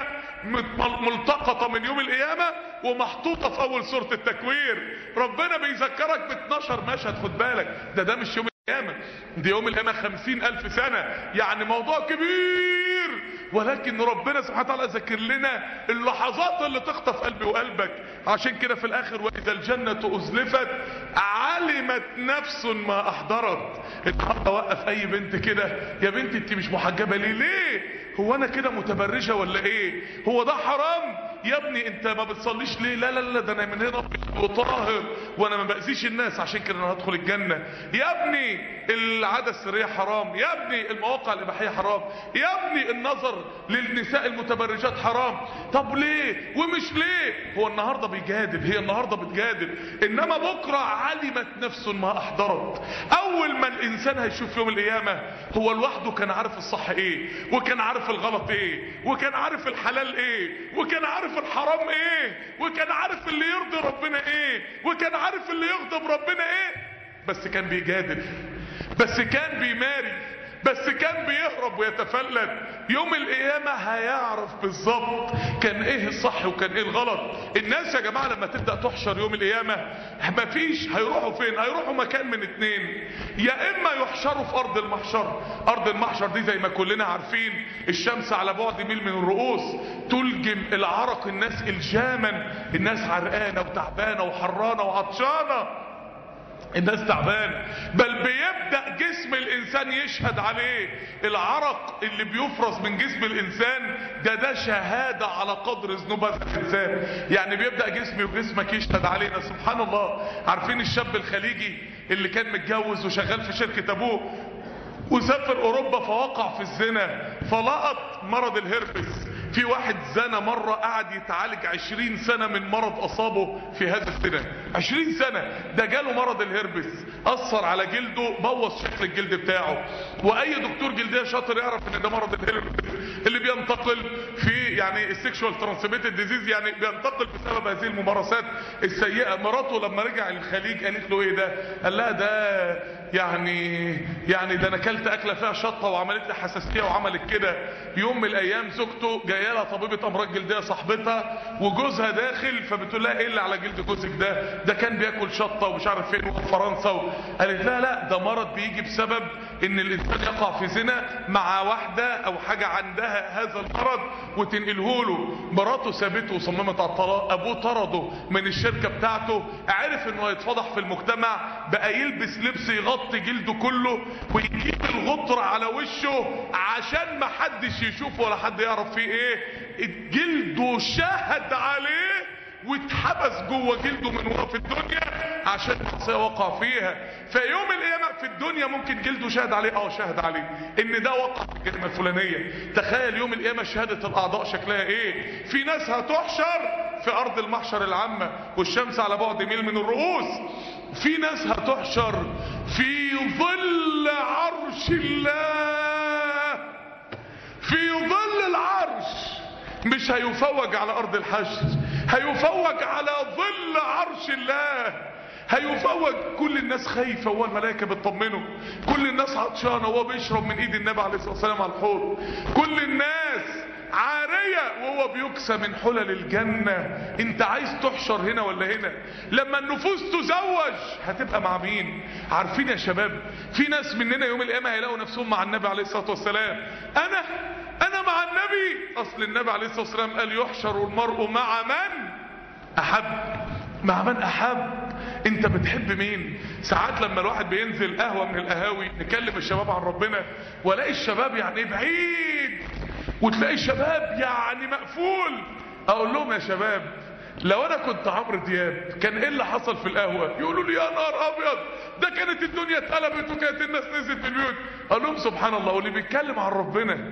ملتقطة من يوم القيامة ومحطوطة في اول سورة التكوير. ربنا بيذكرك ب اتناشر مشهد، خد بالك ده ده مش يوم القيامة، دي يوم القيامة خمسين الف سنة، يعني موضوع كبير. ولكن ربنا سبحانه وتعالى ذكر لنا اللحظات اللي تخطف قلبي وقلبك. عشان كده في الاخر واذا الجنة ازلفت علمت نفس ما احضرت. النهارده وقف اي بنت كده، يا بنتي انت مش محجبة ليه؟ ليه؟ هو انا كده متبرجة ولا ايه؟ هو ده حرام؟ يا ابني انت ما بتصليش ليه؟ لا لا لا ده انا من هنا وطاهر وانا ما باذيش الناس عشان كده انا هدخل الجنة. يا ابني العادة السرية حرام، يا ابني المواقع الاباحية حرام، يا ابني النظر للنساء المتبرجات حرام. طب ليه ومش ليه؟ هو النهاردة بيجادل، هي النهاردة بتجادل، انما بكرة علمت نفس ما احضرت. اول ما الانسان هيشوف يوم القيامة هو لوحده كان عارف الصح ايه، وكان عارف الغلط ايه، وكان عارف الحلال ايه، وكان عارف الحرام ايه، وكان عارف اللي يرضي ربنا ايه، وكان عارف اللي يغضب ربنا ايه. بس كان بيجادل، بس كان بيماري، بس كان بيهرب ويتفلت. يوم القيامة هيعرف بالظبط كان ايه الصح وكان ايه الغلط. الناس يا جماعة لما تبدأ تحشر يوم القيامة مفيش هيروحوا فين؟ هيروحوا مكان من اتنين، يا اما يحشروا في ارض المحشر. ارض المحشر دي زي ما كلنا عارفين الشمس على بعد ميل من الرؤوس تلجم العرق الناس الجاما، الناس عرقانة وتعبانة وحرانة وعطشانة، الناس تعبانه، بل بيبدأ جسم الانسان يشهد عليه. العرق اللي بيفرز من جسم الانسان ده ده شهادة على قدر ذنوب هذا الانسان، يعني بيبدأ جسمي وجسمك يشهد علينا. سبحان الله. عارفين الشاب الخليجي اللي كان متجوز وشغال في شركة ابوه وسافر اوروبا فوقع في الزنا فلقط مرض الهربس. في واحد زنا مرة قعد يتعالج عشرين سنة من مرض اصابه في هذا الزنا، عشرين سنة. ده جاله مرض الهربس اثر على جلده بوظ شكل الجلد بتاعه. واي دكتور جلدية شاطر يعرف ان ده مرض الهربس اللي بينتقل في يعني السكشوال ترانسميتد ديزيز، يعني بينتقل بسبب هذه الممارسات السيئة. مراته لما رجع الخليج قالت له ايه ده؟ قال لها ده يعني يعني ده انا اكلت اكله فيها شطه وعملت لي حساسيه وعملت كده. يوم من الايام زوجته جايه لها طبيبه امراض جلديه صاحبتها وجوزها داخل، فبتقول لها ايه اللي على جلد جوزك ده؟ ده كان بياكل شطه ومش عارف فين وفي فرنسا و... قالت لها لا ده مرض بيجي بسبب ان الانسان يقع في زنا مع واحده او حاجه عندها هذا المرض وتنقله له. مراته سابته وصممت على الطلاق، ابوه طرده من الشركه بتاعته، عرف انه هيتفضح في المجتمع بقى يلبس لبس يغطي جلده كله ويجيب الغطر على وشه عشان ما حدش يشوفه ولا حد يعرف فيه ايه. جلده شهد عليه واتحبس جوه جلده من وهو في الدنيا عشان معصيه وقع فيها. فيوم القيامه في الدنيا ممكن جلده شهد عليه، اه شهد عليه ان ده وقع في الجريمه الفلانيه. تخيل يوم القيامه شهاده الاعضاء شكلها ايه. في ناس هتحشر في ارض المحشر العامه والشمس على بعد ميل من الرؤوس. في ناس هتحشر في ظل عرش الله، في ظل العرش، مش هيفوج على ارض الحشر، هيفوج على ظل عرش الله. هيفوج كل الناس خايفه وهو الملائكه بتطمنه، كل الناس عطشانه وهو بيشرب من ايد النبي عليه الصلاه والسلام على الحوض، كل الناس عاريه وهو بيكسى من حلل الجنه. انت عايز تحشر هنا ولا هنا؟ لما النفوس تزوج هتبقى مع مين؟ عارفين يا شباب في ناس مننا يوم القيامه هيلاقوا نفسهم مع النبي عليه الصلاه والسلام. انا انا مع النبي. اصل النبي عليه الصلاه والسلام قال يحشر المرء مع من احب. مع من احب. انت بتحب مين؟ ساعات لما الواحد بينزل قهوه من القهاوي نكلم الشباب عن ربنا، والاقي الشباب يعني بعيد، وتلاقي الشباب يعني مقفول. اقول لهم يا شباب لو انا كنت عمرو دياب كان ايه اللي حصل في القهوه؟ يقولوا لي يا نهار ابيض ده كانت الدنيا اتقلبت وكانت الناس نزلت في البيوت. اقول لهم سبحان الله، واللي بيتكلم عن ربنا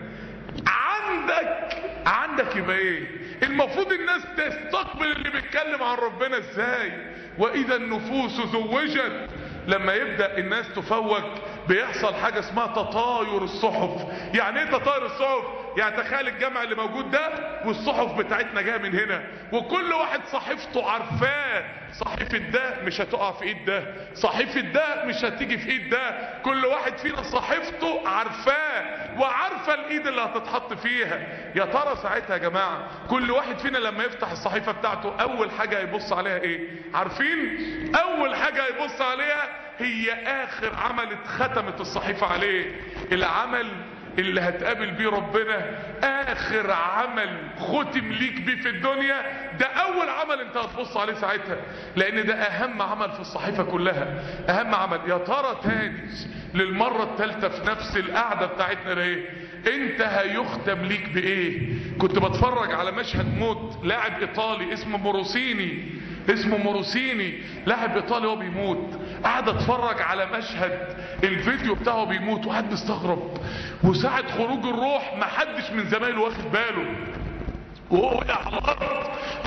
عندك عندك يبقى ايه؟ المفروض الناس تستقبل اللي بيتكلم عن ربنا ازاي. واذا النفوس زوجت، لما يبدأ الناس تفوج بيحصل حاجة اسمها تطاير الصحف. يعني ايه تطاير الصحف؟ يعني تخيل الجمع اللي موجود ده والصحف بتاعتنا جايه من هنا، وكل واحد صحيفته عارفاه. صحيفة ده مش هتقع في ايد ده، صحيفة ده مش هتيجي في ايد ده، كل واحد فينا صحيفته عارفاه وعارفه الايد اللي هتتحط فيها. يا ترى ساعتها يا جماعه كل واحد فينا لما يفتح الصحيفه بتاعته اول حاجه هيبص عليها ايه؟ عارفين؟ اول حاجه هيبص عليها هي اخر عمل اتختمت الصحيفه عليه. العمل اللي هتقابل بيه ربنا، اخر عمل ختم ليك بيه في الدنيا، ده اول عمل انت هتبص عليه ساعتها، لان ده اهم عمل في الصحيفة كلها، اهم عمل. يا ترى تاني للمرة الثالثة في نفس القعدة بتاعتنا ليه انت هيختم ليك بايه؟ كنت بتفرج على مشهد موت لاعب ايطالي اسمه موروسيني، اسمه موروسيني لاعب ايطالي وهو بيموت. قاعد اتفرج على مشهد الفيديو بتاعه بيموت وقاعد مستغرب، وساعة خروج الروح محدش من زمايله واخد باله، وهو وقع على الارض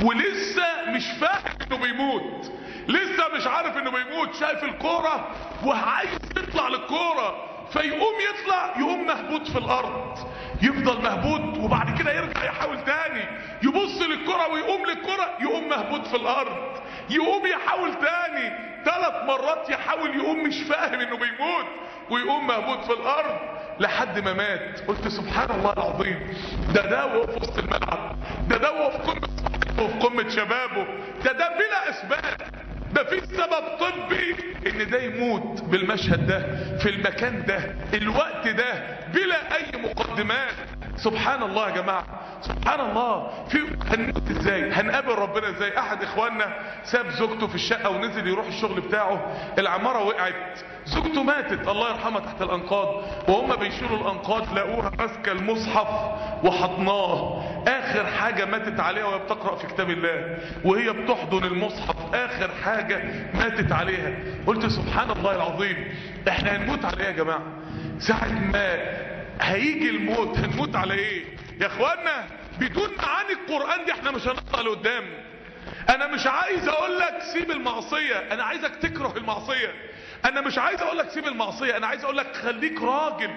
ولسه مش فاهم انه بيموت، لسه مش عارف انه بيموت، شايف الكورة وعايز يطلع للكورة، فيقوم يطلع يقوم مهبوط في الارض، يفضل مهبوط وبعد كده يرجع يحاول تاني، يبص للكرة ويقوم للكرة يقوم مهبوط في الارض، يقوم يحاول تاني، ثلاث مرات يحاول يقوم مش فاهم انه بيموت ويقوم مهبوط في الارض لحد ما مات. قلت سبحان الله العظيم، ده ده وهو في وسط الملعب، ده ده وهو في قمة وفي قمة شبابه، ده ده بلا اسباب، ده في سبب طبي ان ده يموت بالمشهد ده في المكان ده الوقت ده بلا اي مقدمات. سبحان الله يا جماعة، سبحان الله. في هنموت ازاي؟ هنقابل ربنا ازاي؟ احد اخواننا ساب زوجته في الشقة ونزل يروح الشغل بتاعه، العمارة وقعت، زوجته ماتت الله يرحمها تحت الانقاض، وهم بيشيلوا الانقاض لقوها ماسكه المصحف وحضناه، اخر حاجة ماتت عليها وهي بتقرأ في كتاب الله، وهي بتحضن المصحف اخر حاجة ماتت عليها. قلت سبحان الله العظيم، احنا هنموت على ايه يا جماعة؟ ساعة ما هيجي الموت هنموت على ايه يا اخوانا؟ بدون معاني القرآن دي احنا مش هنطلع لقدام. انا مش عايز اقول لك سيب المعصية، انا عايزك تكره المعصية. انا مش عايز اقول لك سيب المعصية، انا عايز اقول لك خليك راجل،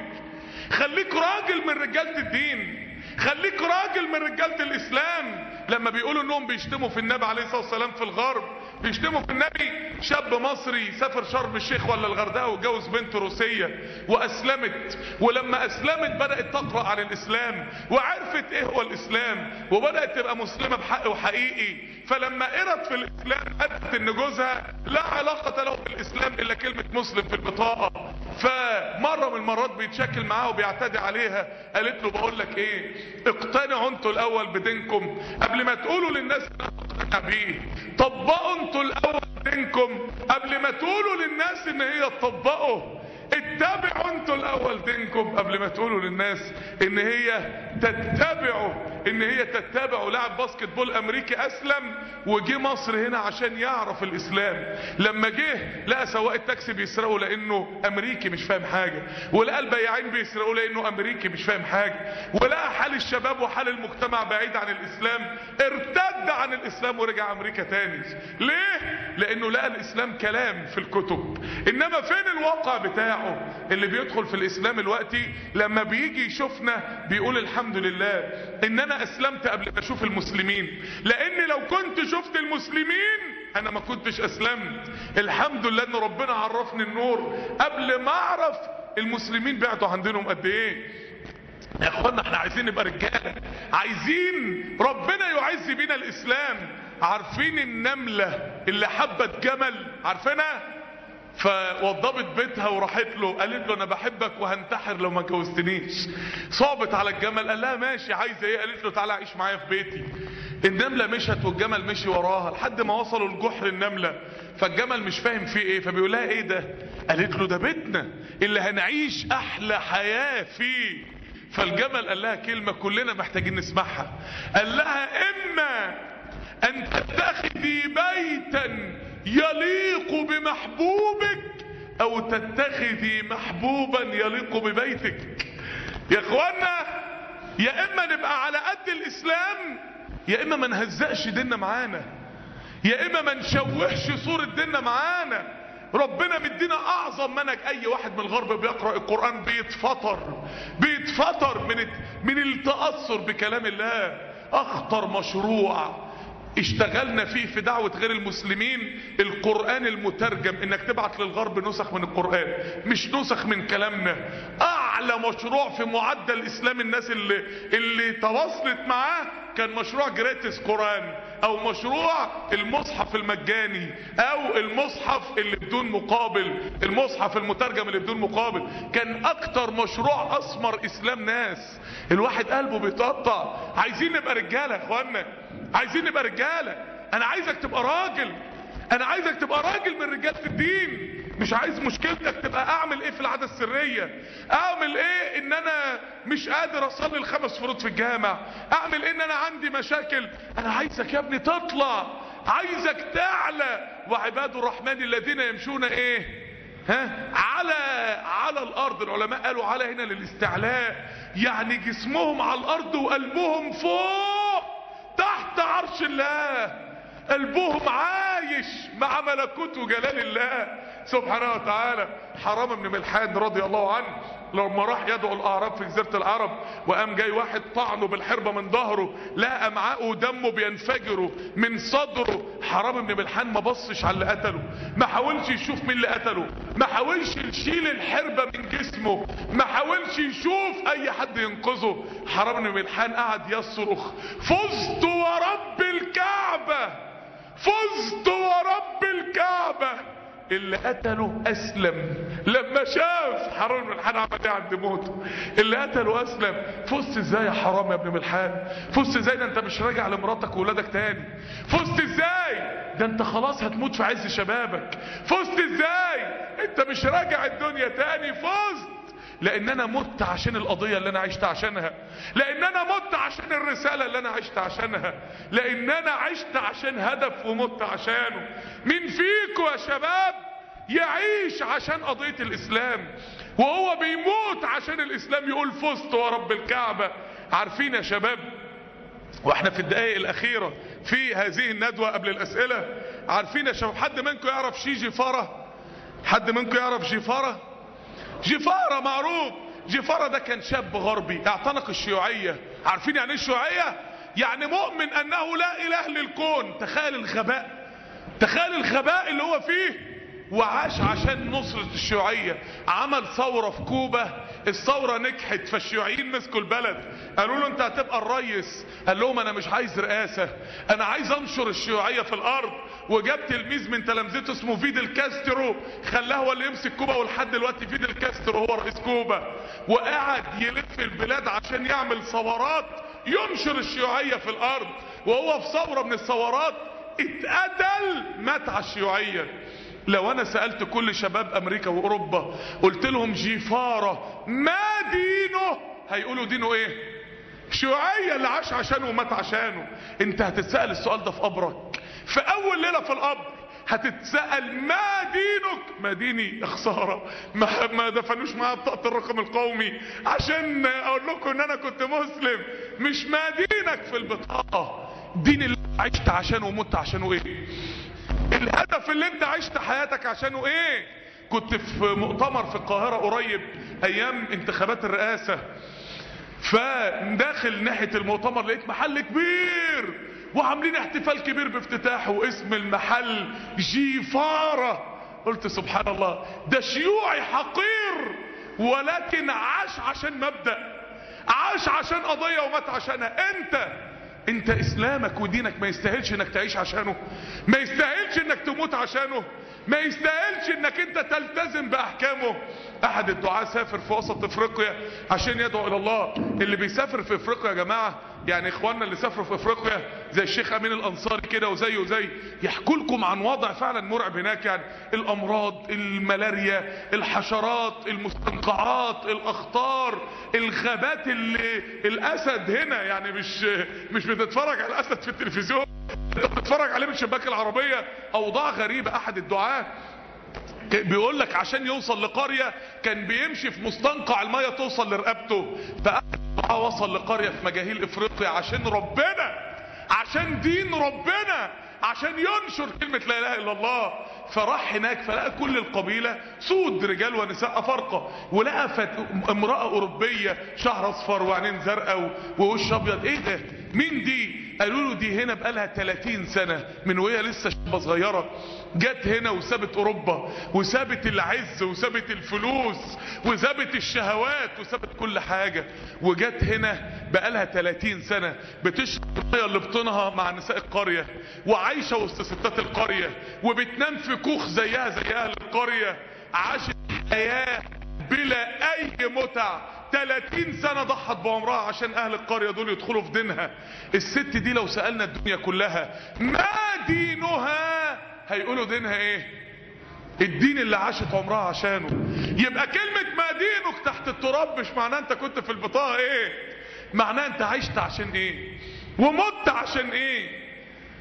خليك راجل من رجالة الدين، خليك راجل من رجالة الاسلام. لما بيقولوا انهم بيشتموا في النبي عليه الصلاة والسلام في الغرب، بيشتموا في النبي، شاب مصري سافر شرم الشيخ ولا الغردقة واتجوز بنت روسية واسلمت، ولما اسلمت بدأت تقرأ عن الاسلام وعرفت ايه هو الاسلام وبدأت تبقى مسلمة بحق وحقيقي، فلما قرت في الاسلام قالت ان جوزها لا علاقة له بالاسلام الا كلمة مسلم في البطاقة، فمرة من المرات بيتشكل معاها وبيعتدي عليها، قالت له بقول لك ايه، اقتنعوا انتوا الاول بدينكم قبل ما تقولوا للناس اقتنع بيه، طبقوا انتوا الاول دينكم قبل ما تقولوا للناس ان هي تطبقوا، اتبعوا انتوا الاول دينكم قبل ما تقولوا للناس ان هي تتبعه، ان هي تتبعه. لاعب باسكت بول امريكي اسلم وجه مصر هنا عشان يعرف الاسلام. لما جه لقى سواق التاكسي بيسرقوا لانه امريكي مش فاهم حاجه، ولقى البياعين بيسرقوا لانه امريكي مش فاهم حاجه، ولقى حال الشباب وحال المجتمع بعيد عن الاسلام، ارتد عن الاسلام ورجع امريكا تاني. ليه؟ لانه لقى الاسلام كلام في الكتب، انما فين الواقع بتاعه؟ اللي بيدخل في الاسلام الوقتي لما بيجي يشوفنا بيقول الحمد لله ان انا اسلمت قبل ما اشوف المسلمين، لان لو كنت شفت المسلمين انا ما كنتش اسلمت. الحمد لله ان ربنا عرفني النور قبل ما اعرف المسلمين بعتوا عن دينهم قد ايه. يا اخوانا احنا عايزين نبقى رجاله، عايزين ربنا يعز بينا الاسلام. عارفين النمله اللي حبت جمل؟ عارفينها؟ فوضبت بيتها وراحت له قالت له انا بحبك وهنتحر لو ما اتجوزتنيش. صعبت على الجمل، قال لها ماشي عايزه ايه؟ قالت له تعالى عيش معايا في بيتي. النمله مشت والجمل مشي وراها لحد ما وصلوا لجحر النمله، فالجمل مش فاهم فيه ايه، فبيقول لها ايه ده؟ قالت له ده بيتنا اللي هنعيش احلى حياه فيه. فالجمل قال لها كلمه كلنا محتاجين نسمعها، قال لها اما ان تتخذي بيتا يليق بمحبوبك او تتخذي محبوبا يليق ببيتك. يا اخوانا يا اما نبقى على قد الاسلام، يا اما ما نهزقش ديننا معانا، يا اما ما نشوهش صورة ديننا معانا. ربنا مدينا اعظم منهج. اي واحد من الغرب بيقرأ القرآن بيتفطر بيتفطر من من التأثر بكلام الله. اخطر مشروع اشتغلنا فيه في دعوة غير المسلمين القرآن المترجم، انك تبعت للغرب نسخ من القرآن مش نسخ من كلامنا. اعلى مشروع في معدل الاسلام الناس اللي اللي تواصلت معاه كان مشروع جريتس قرآن، او مشروع المصحف المجاني، او المصحف اللي بدون مقابل، المصحف المترجم اللي بدون مقابل. كان اكتر مشروع اثمر اسلام ناس. الواحد قلبه بيتقطع. عايزين نبقى رجالة يا اخوانا، عايزين نبقى رجالة. انا عايزك تبقى راجل، انا عايزك تبقى راجل من رجالة الدين. مش عايز مشكلتك تبقى اعمل ايه في العادة السرية، اعمل ايه ان انا مش قادر اصلي الخمس فروض في الجامع، اعمل ايه ان انا عندي مشاكل. انا عايزك يا ابني تطلع، عايزك تعلى. وعباد الرحمن الذين يمشون ايه ها على على الارض. العلماء قالوا على هنا للاستعلاء، يعني جسمهم على الارض وقلبهم فوق تحت عرش الله. قلبهم عايش مع ملكوت وجلال الله سبحانه وتعالى. حرام بن ملحان رضي الله عنه لما راح يدعو الاعراب في جزيرة العرب، وقام جاي واحد طعنه بالحربة من ظهره، لقى امعاءه ودمه بينفجروا من صدره. حرام بن ملحان ما بصش على اللي قتله، ما حاولش يشوف مين اللي قتله، ما حاولش يشيل الحربة من جسمه، ما حاولش يشوف اي حد ينقذه. حرام بن ملحان قعد يصرخ فزت ورب الكعبة، فزت ورب الكعبة. اللي قتله اسلم لما شاف حرام بن ملحان عمل ايه عند موته. اللي قتله اسلم. فزت ازاي يا حرام يا ابن ملحان؟ فزت ازاي؟ ده انت مش راجع لمراتك وولادك تاني. فزت ازاي؟ ده انت خلاص هتموت في عز شبابك. فزت ازاي؟ انت مش راجع الدنيا تاني. فزت لان انا مت عشان القضية اللي انا عشت عشانها، لان انا مت عشان الرسالة اللي انا عشت عشانها، لان انا عشت عشان هدف ومت عشانه. مين فيكم يا شباب يعيش عشان قضية الاسلام وهو بيموت عشان الاسلام يقول فزت ورب الكعبة؟ عارفين يا شباب، واحنا في الدقائق الاخيرة في هذه الندوة قبل الاسئلة، عارفين يا شباب حد منكم يعرف شي جفارة؟ حد منكم يعرف جفارة؟ جفارة معروف. جفارة ده كان شاب غربي اعتنق الشيوعية. عارفين يعني ايه الشيوعية؟ يعني مؤمن انه لا اله للكون. تخيل الغباء، تخيل الغباء اللي هو فيه. وعاش عشان نصرة الشيوعية. عمل ثورة في كوبا، الثورة نجحت فالشيوعيين مسكوا البلد، قالوا له انت هتبقى الرئيس. قال لهم انا مش عايز رئاسة، انا عايز انشر الشيوعية في الارض. وجاب تلميذ من تلامذته اسمه فيدل كاسترو، خلاه هو اللي يمسك كوبا، ولحد دلوقتي فيدل كاسترو هو رئيس كوبا. وقعد يلف البلاد عشان يعمل ثورات ينشر الشيوعية في الارض. وهو في ثورة من الثورات اتقتل، مات على الشيوعية. لو انا سألت كل شباب امريكا واوروبا قلت لهم جيفارة ما دينه، هيقولوا دينه ايه؟ شيوعية اللي عاش عشانه ومات عشانه. انت هتتسأل السؤال ده في قبرك، في اول ليلة في القبر هتتسأل ما دينك؟ ما ديني خسارة، ما, ما دفنوش معايا بطاقة الرقم القومي عشان اقول لكم ان انا كنت مسلم. مش ما دينك في البطاقة، دين اللي عشت عشانه ومت عشانه ايه؟ الهدف اللي انت عشت حياتك عشانه ايه؟ كنت في مؤتمر في القاهرة قريب ايام انتخابات الرئاسة، فداخل ناحية المؤتمر لقيت محل كبير وعاملين احتفال كبير بافتتاحه واسم المحل جيفارة. قلت سبحان الله، ده شيوعي حقير ولكن عاش عشان مبدأ، عاش عشان قضية ومات عشانها. انت انت اسلامك ودينك ما يستاهلش انك تعيش عشانه؟ ما يستاهلش انك تموت عشانه؟ ما يستاهلش انك انت تلتزم باحكامه؟ احد الدعاة سافر في وسط افريقيا عشان يدعو الى الله. اللي بيسافر في افريقيا يا جماعة، يعني اخواننا اللي سافروا في افريقيا زي الشيخ امين الانصاري كده وزيه وزي، يحكوا لكم عن وضع فعلا مرعب هناك. يعني الامراض، الملاريا، الحشرات، المستنقعات، الاخطار، الغابات. اللي الاسد هنا يعني مش مش بتتفرج على الاسد في التلفزيون، انت بتتفرج عليه من شباك العربية. اوضاع غريبة. احد الدعاة بيقول لك عشان يوصل لقرية كان بيمشي في مستنقع المية توصل لرقبته. فأحد الدعاة وصل لقرية في مجاهيل افريقيا عشان ربنا، عشان دين ربنا، عشان ينشر كلمة لا اله الا الله. فراح هناك فلقى كل القبيلة سود، رجال ونساء افارقة، ولقى امرأة اوروبية شعر اصفر وعينين زرقاء ووش ابيض. ايه ده؟ مين دي؟ قالوا له دي هنا بقالها ثلاثين سنة من وهي لسه شابة صغيرة، جت هنا وسابت اوروبا وسابت العز وسابت الفلوس وسابت الشهوات وسابت كل حاجة، وجت هنا بقالها ثلاثين سنة بتشرب المية اللي بطنها مع نساء القرية، وعايشة وسط ستات القرية، وبتنام في كوخ زيها زي اهل القرية. عاشت حياة بلا اي متع. ثلاثين سنة ضحت بعمرها عشان اهل القرية دول يدخلوا في دينها. الست دي لو سألنا الدنيا كلها ما دينها، هيقولوا دينها ايه؟ الدين اللي عاشت عمرها عشانه. يبقى كلمة ما دينك تحت التراب مش معناه انت كنت في البطاقة ايه، معناه انت عشت عشان ايه ومت عشان ايه.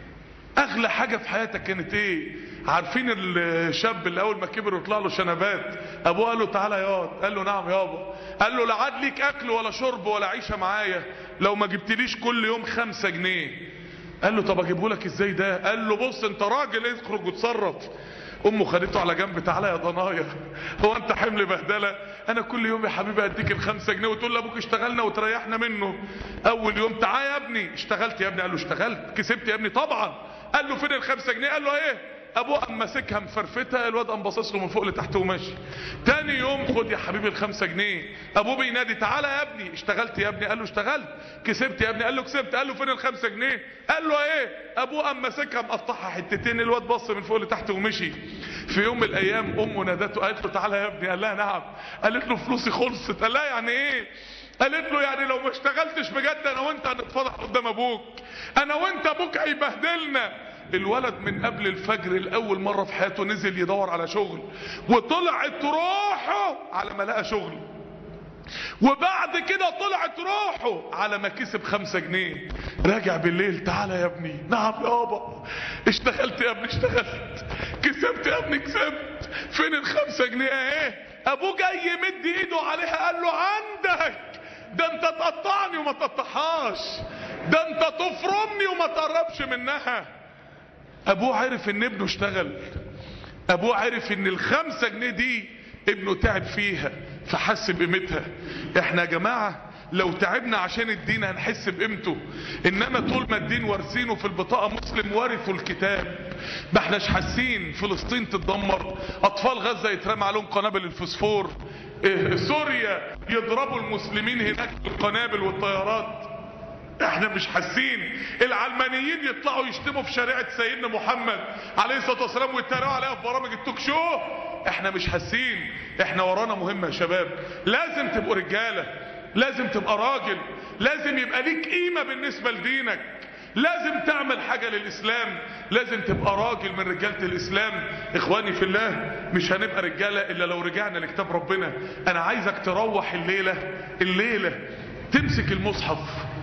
اغلى حاجة في حياتك كانت ايه؟ عارفين الشاب اللي اول ما كبر وطلع له شنبات، ابوه قال له تعالى ياض، قال له نعم يابا، قال له لا عاد ليك اكل ولا شرب ولا عيشة معايا لو ما جبتليش كل يوم خمسة جنيه. قال له طب اجيبه لك ازاي ده؟ قال له بص انت راجل اخرج وتصرف. امه خدته على جنب، تعالى يا ضنايا، هو انت حمل بهدله؟ انا كل يوم يا حبيبي اديك الخمسة جنيه وتقول لابوك اشتغلنا وتريحنا منه. اول يوم تعالى يا ابني، اشتغلت يا ابني؟ قال له اشتغلت. كسبت يا ابني؟ طبعا. قال له فين الخمسة جنيه؟ قال له ايه؟ ابوه قام ماسكها مفرفتها، الواد قام باصص له من فوق لتحت وماشي. تاني يوم خد يا حبيبي الخمسة جنيه، ابوه بينادي تعالى يا ابني، اشتغلت يا ابني؟ قال له اشتغلت. كسبت يا ابني؟ قال له كسبت. قال له فين الخمسة جنيه؟ قال له ايه؟ ابوه قام ماسكها مقطعها حتتين، الواد بص من فوق لتحت ومشي. في يوم من الايام امه نادته قالت له تعالى يا ابني، قال لها نعم. قالت له فلوسي خلصت. قال لها يعني ايه؟ قالت له يعني لو ما اشتغلتش بجد انا وانت هنتفضح قدام ابوك، انا وانت ابوك هيبهدلنا. الولد من قبل الفجر الاول مرة في حياته نزل يدور على شغل، وطلعت روحه على ما لقى شغل، وبعد كده طلعت روحه على ما كسب خمسة جنيه. راجع بالليل تعالى يا ابني، نعم يابا. اشتغلت يا ابني؟ اشتغلت. كسبت يا ابني؟ كسبت. فين الخمسة جنيه؟ اهي. ابوه جاي يمد ايده عليها، قال له عندك، ده انت تقطعني وما تقطعهاش، ده انت تفرمني وما تقربش منها. ابوه عرف ان ابنه اشتغل، ابوه عرف ان الخمسة جنيه دي ابنه تعب فيها فحس بقيمتها. احنا يا جماعة لو تعبنا عشان الدين هنحس بقيمته، انما طول ما الدين وارثينه في البطاقة مسلم ورثوا الكتاب ما احناش حاسين. فلسطين تتدمر، اطفال غزة يترمى عليهم قنابل الفوسفور، اه سوريا يضربوا المسلمين هناك بالقنابل والطيارات، احنا مش حاسين. العلمانيين يطلعوا يشتموا في شريعة سيدنا محمد عليه الصلاة والسلام ويتريقوا عليها في برامج التوك شو، احنا مش حاسين. احنا ورانا مهمة يا شباب، لازم تبقوا رجالة، لازم تبقى راجل، لازم يبقى ليك قيمة بالنسبة لدينك، لازم تعمل حاجة للإسلام، لازم تبقى راجل من رجالة الإسلام. إخواني في الله، مش هنبقى رجالة إلا لو رجعنا لكتاب ربنا. أنا عايزك تروح الليلة الليلة تمسك المصحف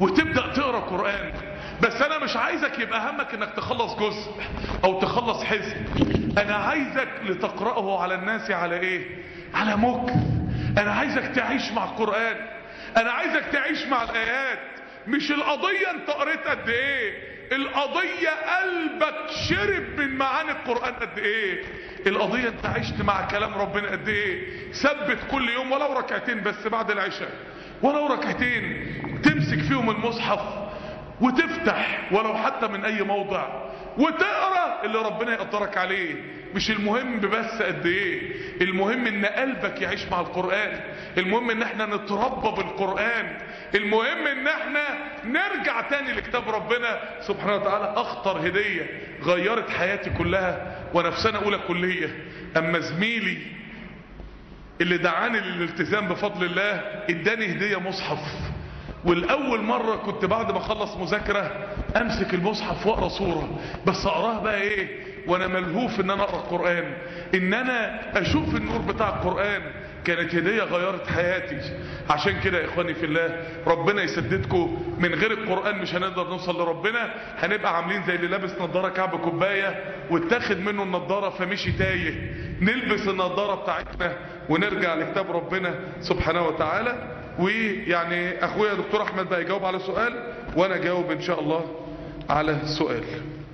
وتبدأ تقرأ قرآن. بس انا مش عايزك يبقى همك انك تخلص جزء او تخلص حزب، انا عايزك لتقرأه على الناس على ايه؟ على مكث. انا عايزك تعيش مع القرآن، انا عايزك تعيش مع الايات. مش القضية انت قريت قد ايه، القضية قلبك شرب من معاني القرآن قد ايه، القضية انت عشت مع كلام ربنا قد ايه. ثبت كل يوم ولو ركعتين بس بعد العشاء، ولو ركعتين تمسك فيهم المصحف وتفتح ولو حتى من اي موضع وتقرأ اللي ربنا يقدرك عليه. مش المهم بس قد ايه، المهم ان قلبك يعيش مع القرآن، المهم ان احنا نتربى بالقرآن، المهم ان احنا نرجع تاني لكتاب ربنا سبحانه وتعالى. اخطر هدية غيرت حياتي كلها وانا في سنة اولى كلية، اما زميلي اللي دعاني للالتزام بفضل الله اداني هدية مصحف. والاول مرة كنت بعد ما اخلص مذاكرة امسك المصحف واقرا سورة، بس اقراها بقى ايه وانا ملهوف ان انا اقرا القرآن، ان انا اشوف النور بتاع القرآن. كانت هدية غيرت حياتي. عشان كده يا اخواني في الله، ربنا يسددكم. من غير القرآن مش هنقدر نوصل لربنا، هنبقى عاملين زي اللي لابس نظارة كعب كوباية واتاخد منه النظارة فمشي تايه. نلبس النظارة بتاعتنا ونرجع لكتاب ربنا سبحانه وتعالى. ويعني اخويا دكتور احمد بقى يجاوب على سؤال وانا جاوب ان شاء الله على سؤال.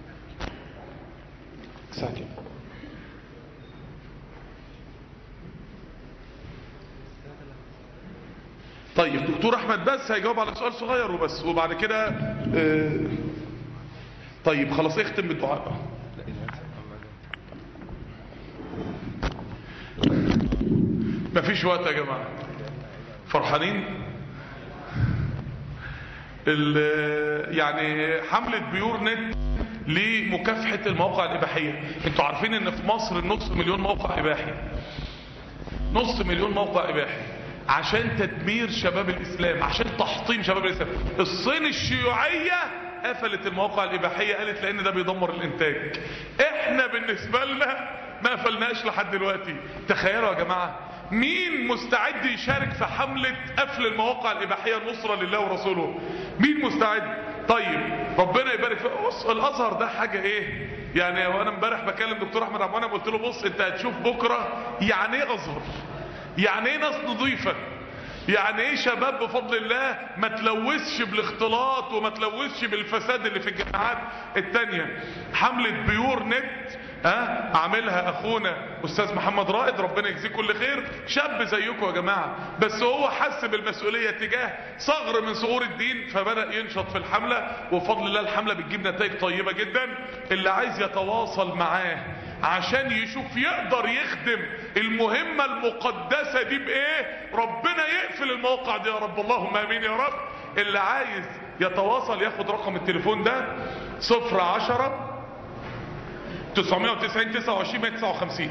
ساكن. طيب دكتور احمد بس هيجاوب على سؤال صغير وبس، وبعد كده اه طيب خلاص اختم بالدعاء. مفيش وقت يا جماعة. فرحانين؟ يعني حملة بيور نت لمكافحة المواقع الإباحية. انتوا عارفين ان في مصر نص مليون موقع إباحي، نص مليون موقع إباحي عشان تدمير شباب الإسلام، عشان تحطيم شباب الإسلام. الصين الشيوعية قفلت المواقع الإباحية، قالت لأن ده بيدمر الإنتاج. احنا بالنسبة لنا ما قفلناش لحد دلوقتي. تخيلوا يا جماعة، مين مستعد يشارك في حملة قفل المواقع الإباحية نصرة لله ورسوله؟ مين مستعد؟ طيب ربنا يبارك في بص الازهر ده حاجة ايه يعني. وانا امبارح بكلم دكتور احمد عبد المنعم قلت له بص انت هتشوف بكرة يعني ايه ازهر، يعني ايه ناس نظيفة، يعني ايه شباب بفضل الله ما تلوثش بالاختلاط وما تلوثش بالفساد اللي في الجامعات التانية. حملة بيور نت ها عاملها اخونا استاذ محمد رائد، ربنا يجزيه كل خير. شاب زيكم يا جماعة، بس هو حس بالمسؤولية تجاه صغر من صغور الدين فبدأ ينشط في الحملة، وفضل الله الحملة بتجيب نتائج طيبة جدا. اللي عايز يتواصل معاه عشان يشوف يقدر يخدم المهمة المقدسة دي بايه، ربنا يقفل الموقع دي يا رب، اللهم امين يا رب. اللي عايز يتواصل ياخد رقم التليفون ده صفر عشرة تسعمائة وتسعين تسعة وعشرين مائة وتسعة وخمسين.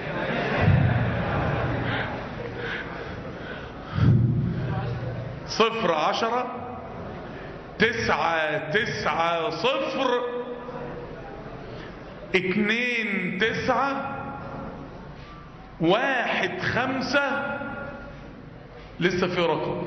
صفر عشرة تسعة تسعة صفر اتنين تسعة واحد خمسة. لسه في رقم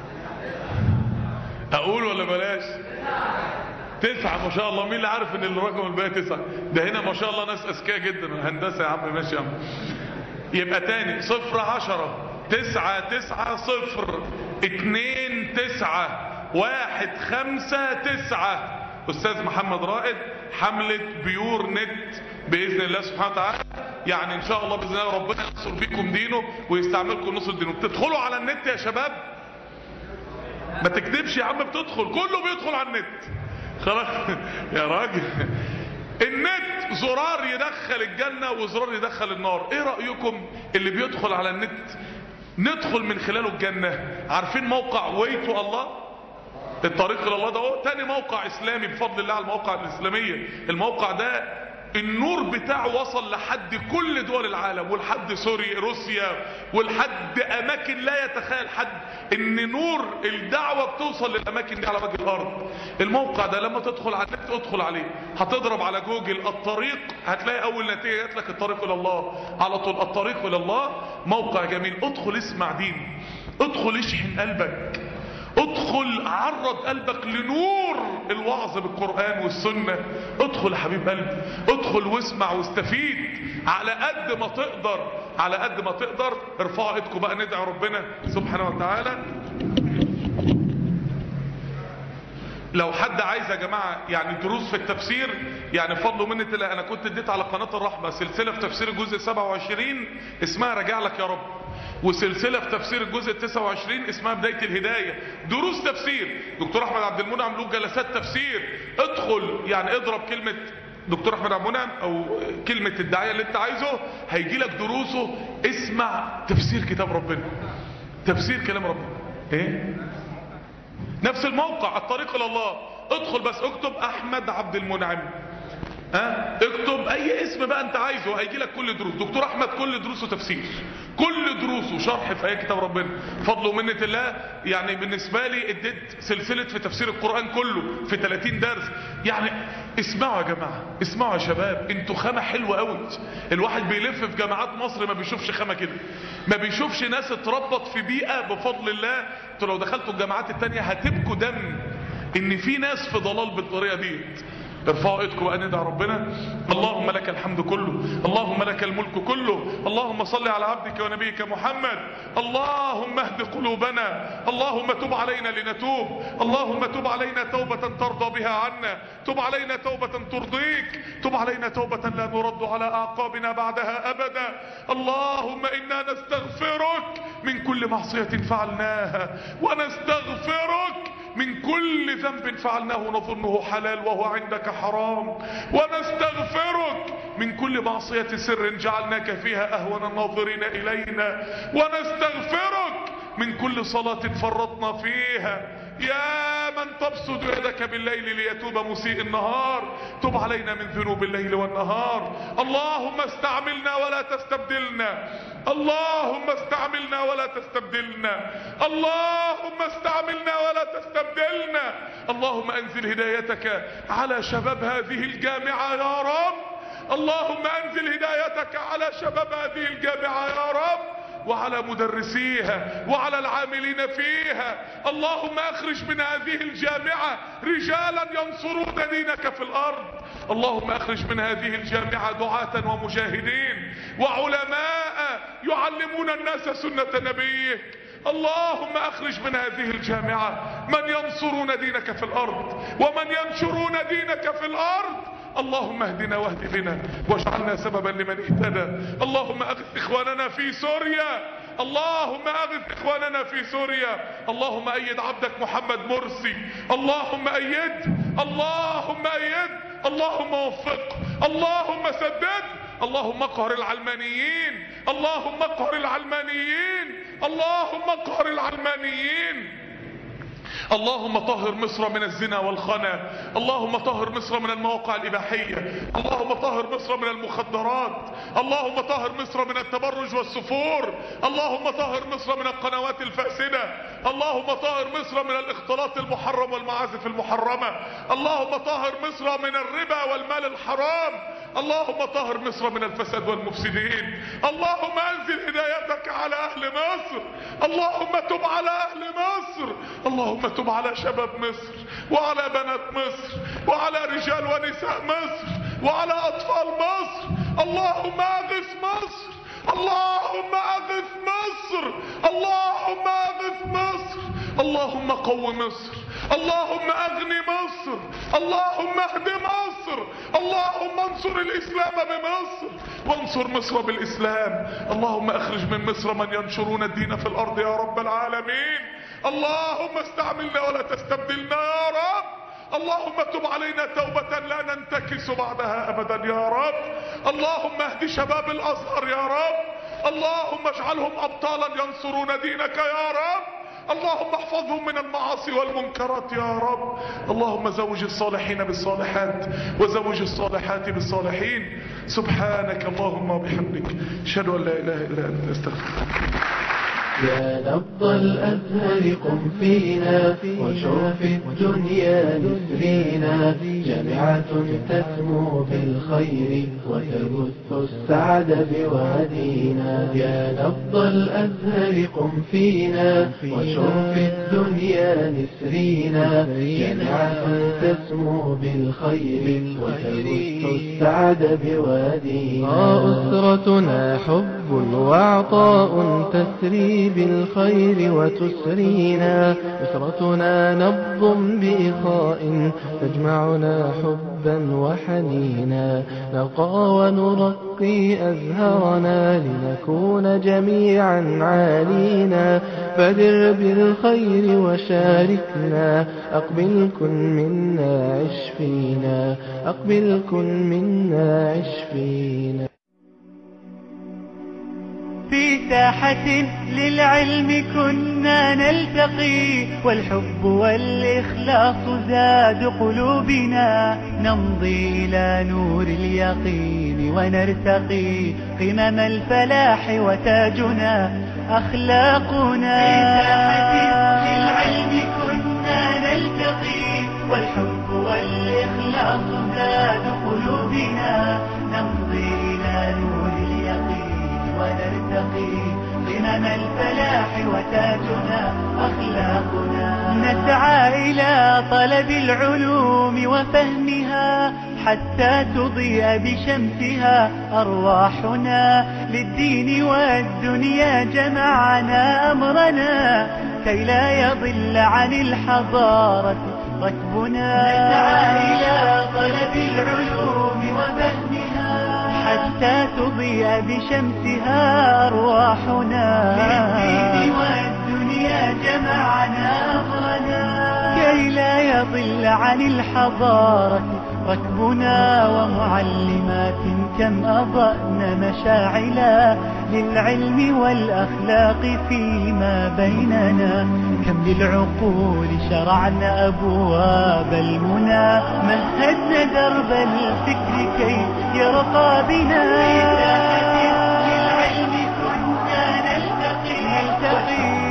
اقول ولا بلاش؟ تسعة ما شاء الله. مين اللي عارف ان الرقم الباقي تسعة؟ ده هنا ما شاء الله ناس اذكياء جدا. هندسة يا عم، ماشي يا عم. يبقى تاني صفر عشرة تسعة تسعة صفر اتنين تسعة واحد خمسة تسعة. استاذ محمد رائد، حملة بيور نت باذن الله سبحانه وتعالى. يعني ان شاء الله باذن الله ربنا ينصر بيكم دينه ويستعملكم نصر دينه. بتدخلوا على النت يا شباب؟ ما تكذبش يا عم، بتدخل، كله بيدخل على النت خلاص يا راجل. النت زرار يدخل الجنة وزرار يدخل النار. ايه رأيكم اللي بيدخل على النت ندخل من خلاله الجنة؟ عارفين موقع ويتو الله، الطريق الى الله ده هو تاني موقع اسلامي بفضل الله على المواقع الاسلامية. الموقع ده النور بتاعه وصل لحد كل دول العالم ولحد سوريا روسيا ولحد اماكن لا يتخيل حد ان نور الدعوة بتوصل للاماكن دي على وجه الارض. الموقع ده لما تدخل على النت ادخل عليه، هتضرب على جوجل الطريق هتلاقي اول نتيجة جات لك الطريق الى الله على طول. الطريق الى الله موقع جميل، ادخل اسمع دين، ادخل اشحن قلبك، ادخل عرض قلبك لنور الوعظ بالقرآن والسنة. ادخل يا حبيب قلبي، ادخل واسمع واستفيد على قد ما تقدر، على قد ما تقدر. ارفعوا ايدكم بقى ندعي ربنا سبحانه وتعالى. لو حد عايز يا جماعة يعني دروس في التفسير، يعني فضلوا مني تلاقي انا كنت اديت على قناة الرحمة سلسلة في تفسير الجزء سبعة وعشرين اسمها راجع لك يا رب، وسلسلة في تفسير الجزء تسعة وعشرين اسمها بداية الهداية، دروس تفسير. دكتور احمد عبد المنعم له جلسات تفسير. ادخل يعني اضرب كلمة دكتور احمد عبد المنعم او كلمة الداعية اللي انت عايزه، هيجي لك دروسه. اسمع تفسير كتاب ربنا، تفسير كلام ربنا. ايه نفس الموقع الطريق الى الله. ادخل بس اكتب احمد عبد المنعم، ها اكتب اي اسم بقى انت عايزه، هيجي لك كل دروس دكتور احمد، كل دروسه تفسير، كل دروسه شرح في اي كتاب ربنا فضل ومنة الله. يعني بالنسبه لي اديت سلسله في تفسير القران كله في ثلاثين درس. يعني اسمعوا يا جماعه، اسمعوا يا شباب، انتوا خامه حلوه قوي. الواحد بيلف في جامعات مصر ما بيشوفش خامه كده، ما بيشوفش ناس اتربط في بيئه بفضل الله. انتوا لو دخلتوا الجامعات التانية هتبكوا دم ان في ناس في ضلال بالطريقه دي. ارفعوا ايدكم وان ندعي ربنا. اللهم لك الحمد كله، اللهم لك الملك كله، اللهم صل على عبدك ونبيك محمد. اللهم اهد قلوبنا، اللهم تب علينا لنتوب، اللهم تب علينا توبة ترضى بها عنا، تب علينا توبة ترضيك، تب علينا توبة لا نرد على اعقابنا بعدها ابدا. اللهم انا نستغفرك من كل معصية فعلناها، ونستغفرك من كل ذنب فعلناه نظنه حلال وهو عندك حرام، ونستغفرك من كل معصية سر جعلناك فيها أهون الناظرين إلينا، ونستغفرك من كل صلاة فرطنا فيها. يا من تبسط يدك بالليل ليتوب مسيء النهار، تب علينا من ذنوب الليل والنهار. اللهم استعملنا ولا تستبدلنا، اللهم استعملنا ولا تستبدلنا، اللهم استعملنا ولا تستبدلنا. اللهم انزل هدايتك على شباب هذه الجامعة يا رب، اللهم انزل هدايتك على شباب هذه الجامعة يا رب، وعلى مدرسيها وعلى العاملين فيها. اللهم اخرج من هذه الجامعة رجالا ينصرون دينك في الارض، اللهم اخرج من هذه الجامعة دعاة ومجاهدين وعلماء يعلمون الناس سنة نبيك. اللهم اخرج من هذه الجامعة من ينصرون دينك في الارض ومن ينشرون دينك في الارض. اللهم اهدنا واهد بنا واجعلنا سببا لمن اهتدى. اللهم اغث اخواننا في سوريا، اللهم اغث اخواننا في سوريا. اللهم ايد عبدك محمد مرسي، اللهم ايد، اللهم ايد، اللهم وفق، اللهم سدد، اللهم اقهر العلمانيين، اللهم اقهر العلمانيين، اللهم اقهر العلمانيين. اللهم طهر مصر من الزنا والخنا، اللهم طهر مصر من المواقع الإباحية، اللهم طهر مصر من المخدرات، اللهم طهر مصر من التبرج والسفور، اللهم طهر مصر من القنوات الفاسدة، اللهم طهر مصر من الاختلاط المحرم والمعازف المحرمة، اللهم طهر مصر من الربا والمال الحرام، اللهم طهر مصر من الفساد والمفسدين. اللهم انزل هدايتك على اهل مصر، اللهم تب على اهل مصر، اللهم تب على شباب مصر وعلى بنات مصر وعلى رجال ونساء مصر وعلى اطفال مصر. اللهم اغث مصر، اللهم اغث مصر، اللهم اغث مصر، اللهم قو مصر، اللهم اغني مصر، اللهم اهد مصر، اللهم انصر الاسلام بمصر وانصر مصر بالاسلام. اللهم اخرج من مصر من ينشرون الدين في الارض يا رب العالمين. اللهم استعملنا ولا تستبدلنا يا رب. اللهم تب علينا توبة لا ننتكس بعدها ابدا يا رب. اللهم اهد شباب الازهر يا رب، اللهم اجعلهم ابطالا ينصرون دينك يا رب. اللهم احفظهم من المعاصي والمنكرات يا رب. اللهم زوج الصالحين بالصالحات وزوج الصالحات بالصالحين. سبحانك اللهم وبحمدك اشهد ان لا اله الا انت استغفرك. يا نبض الأزهر قم فينا وشوف الدنيا تدرينا. جامعة تسمو بالخير وتبث السعد بوادينا. يا نبض الأزهر قم فينا وشرف الدنيا نسرينا. جامعة تسمو بالخير وتبث السعد بوادينا. أسرتنا حب وعطاء تسري بالخير وتسرينا. أسرتنا نبض بإخاء تجمعنا حبا وحنينا. نرقى ونرقي أزهرنا لنكون جميعا عالينا. فدر بالخير وشاركنا. أقبل كن منا عش فينا. أقبل كن منا عش فينا. في ساحة للعلم كنا نلتقي والحب والإخلاص زاد قلوبنا. نمضي إلى نور اليقين ونرتقي قمم الفلاح وتاجنا أخلاقنا. في ساحة للعلم كنا نلتقي والحب والإخلاص زاد قلوبنا. نمضي إلى نور اليقين ونرتقي قمم الفلاح وتاجنا أخلاقنا. نسعى إلى طلب العلوم وفهمها حتى تضيء بشمسها أرواحنا. للدين والدنيا جمعنا أمرنا كي لا يضل عن الحضارة ركبنا. نسعى إلى طلب العلوم وفهمها حتى تضيء بشمسها أرواحنا. للدين والدنيا جمعنا أمرنا كي لا يضل عن الحضارة ركبنا. ومعلمات كم أضأن مشاعلا للعلم والأخلاق فيما بيننا. كم للعقول شرعنا أبواب المنى. مهدنا درب الفكر كي يرقى بنا. للعلم كنا نلتقي نلتقي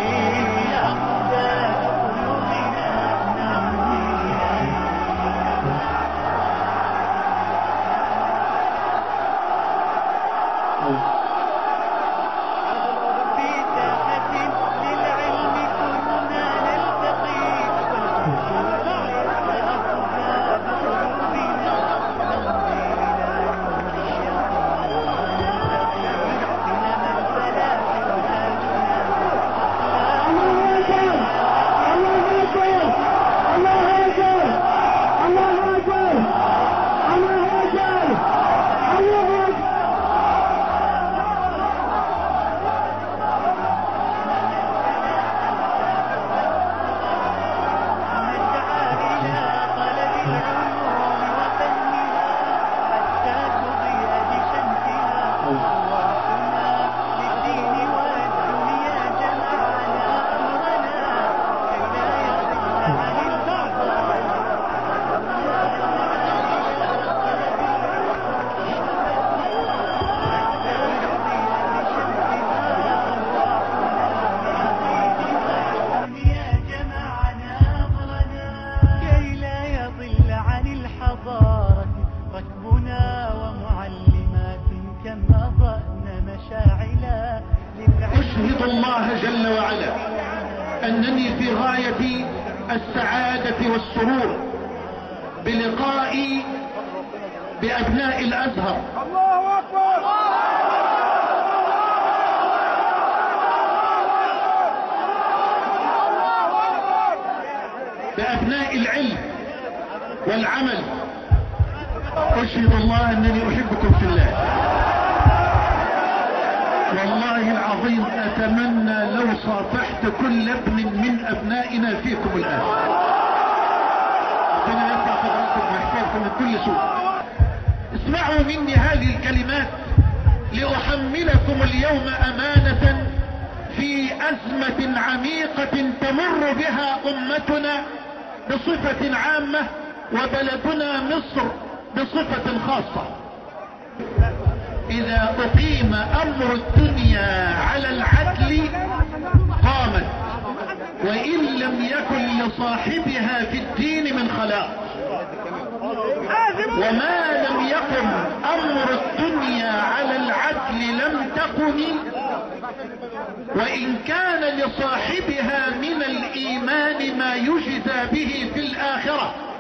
أنني في غاية السعادة والسرور بلقائي بأبناء الأزهر. الله أكبر. بأبناء العلم والعمل. أشهد الله أنني أحبكم في الله. والله العظيم أتمنى لو صافحت كل ابن من أبنائنا فيكم الآن. ربنا يرفع قدركم ويحفظكم من كل سوء. اسمعوا مني هذه الكلمات لأحملكم اليوم أمانة في أزمة عميقة تمر بها أمتنا بصفة عامة وبلدنا مصر بصفة خاصة. إذا أقيم أمر الدنيا على العدل قامت، وإن لم يكن لصاحبها في الدين من خلاق. وما لم يقم امر الدنيا على العدل لم تقم، وان كان لصاحبها من الايمان ما يجزى به في الاخرة.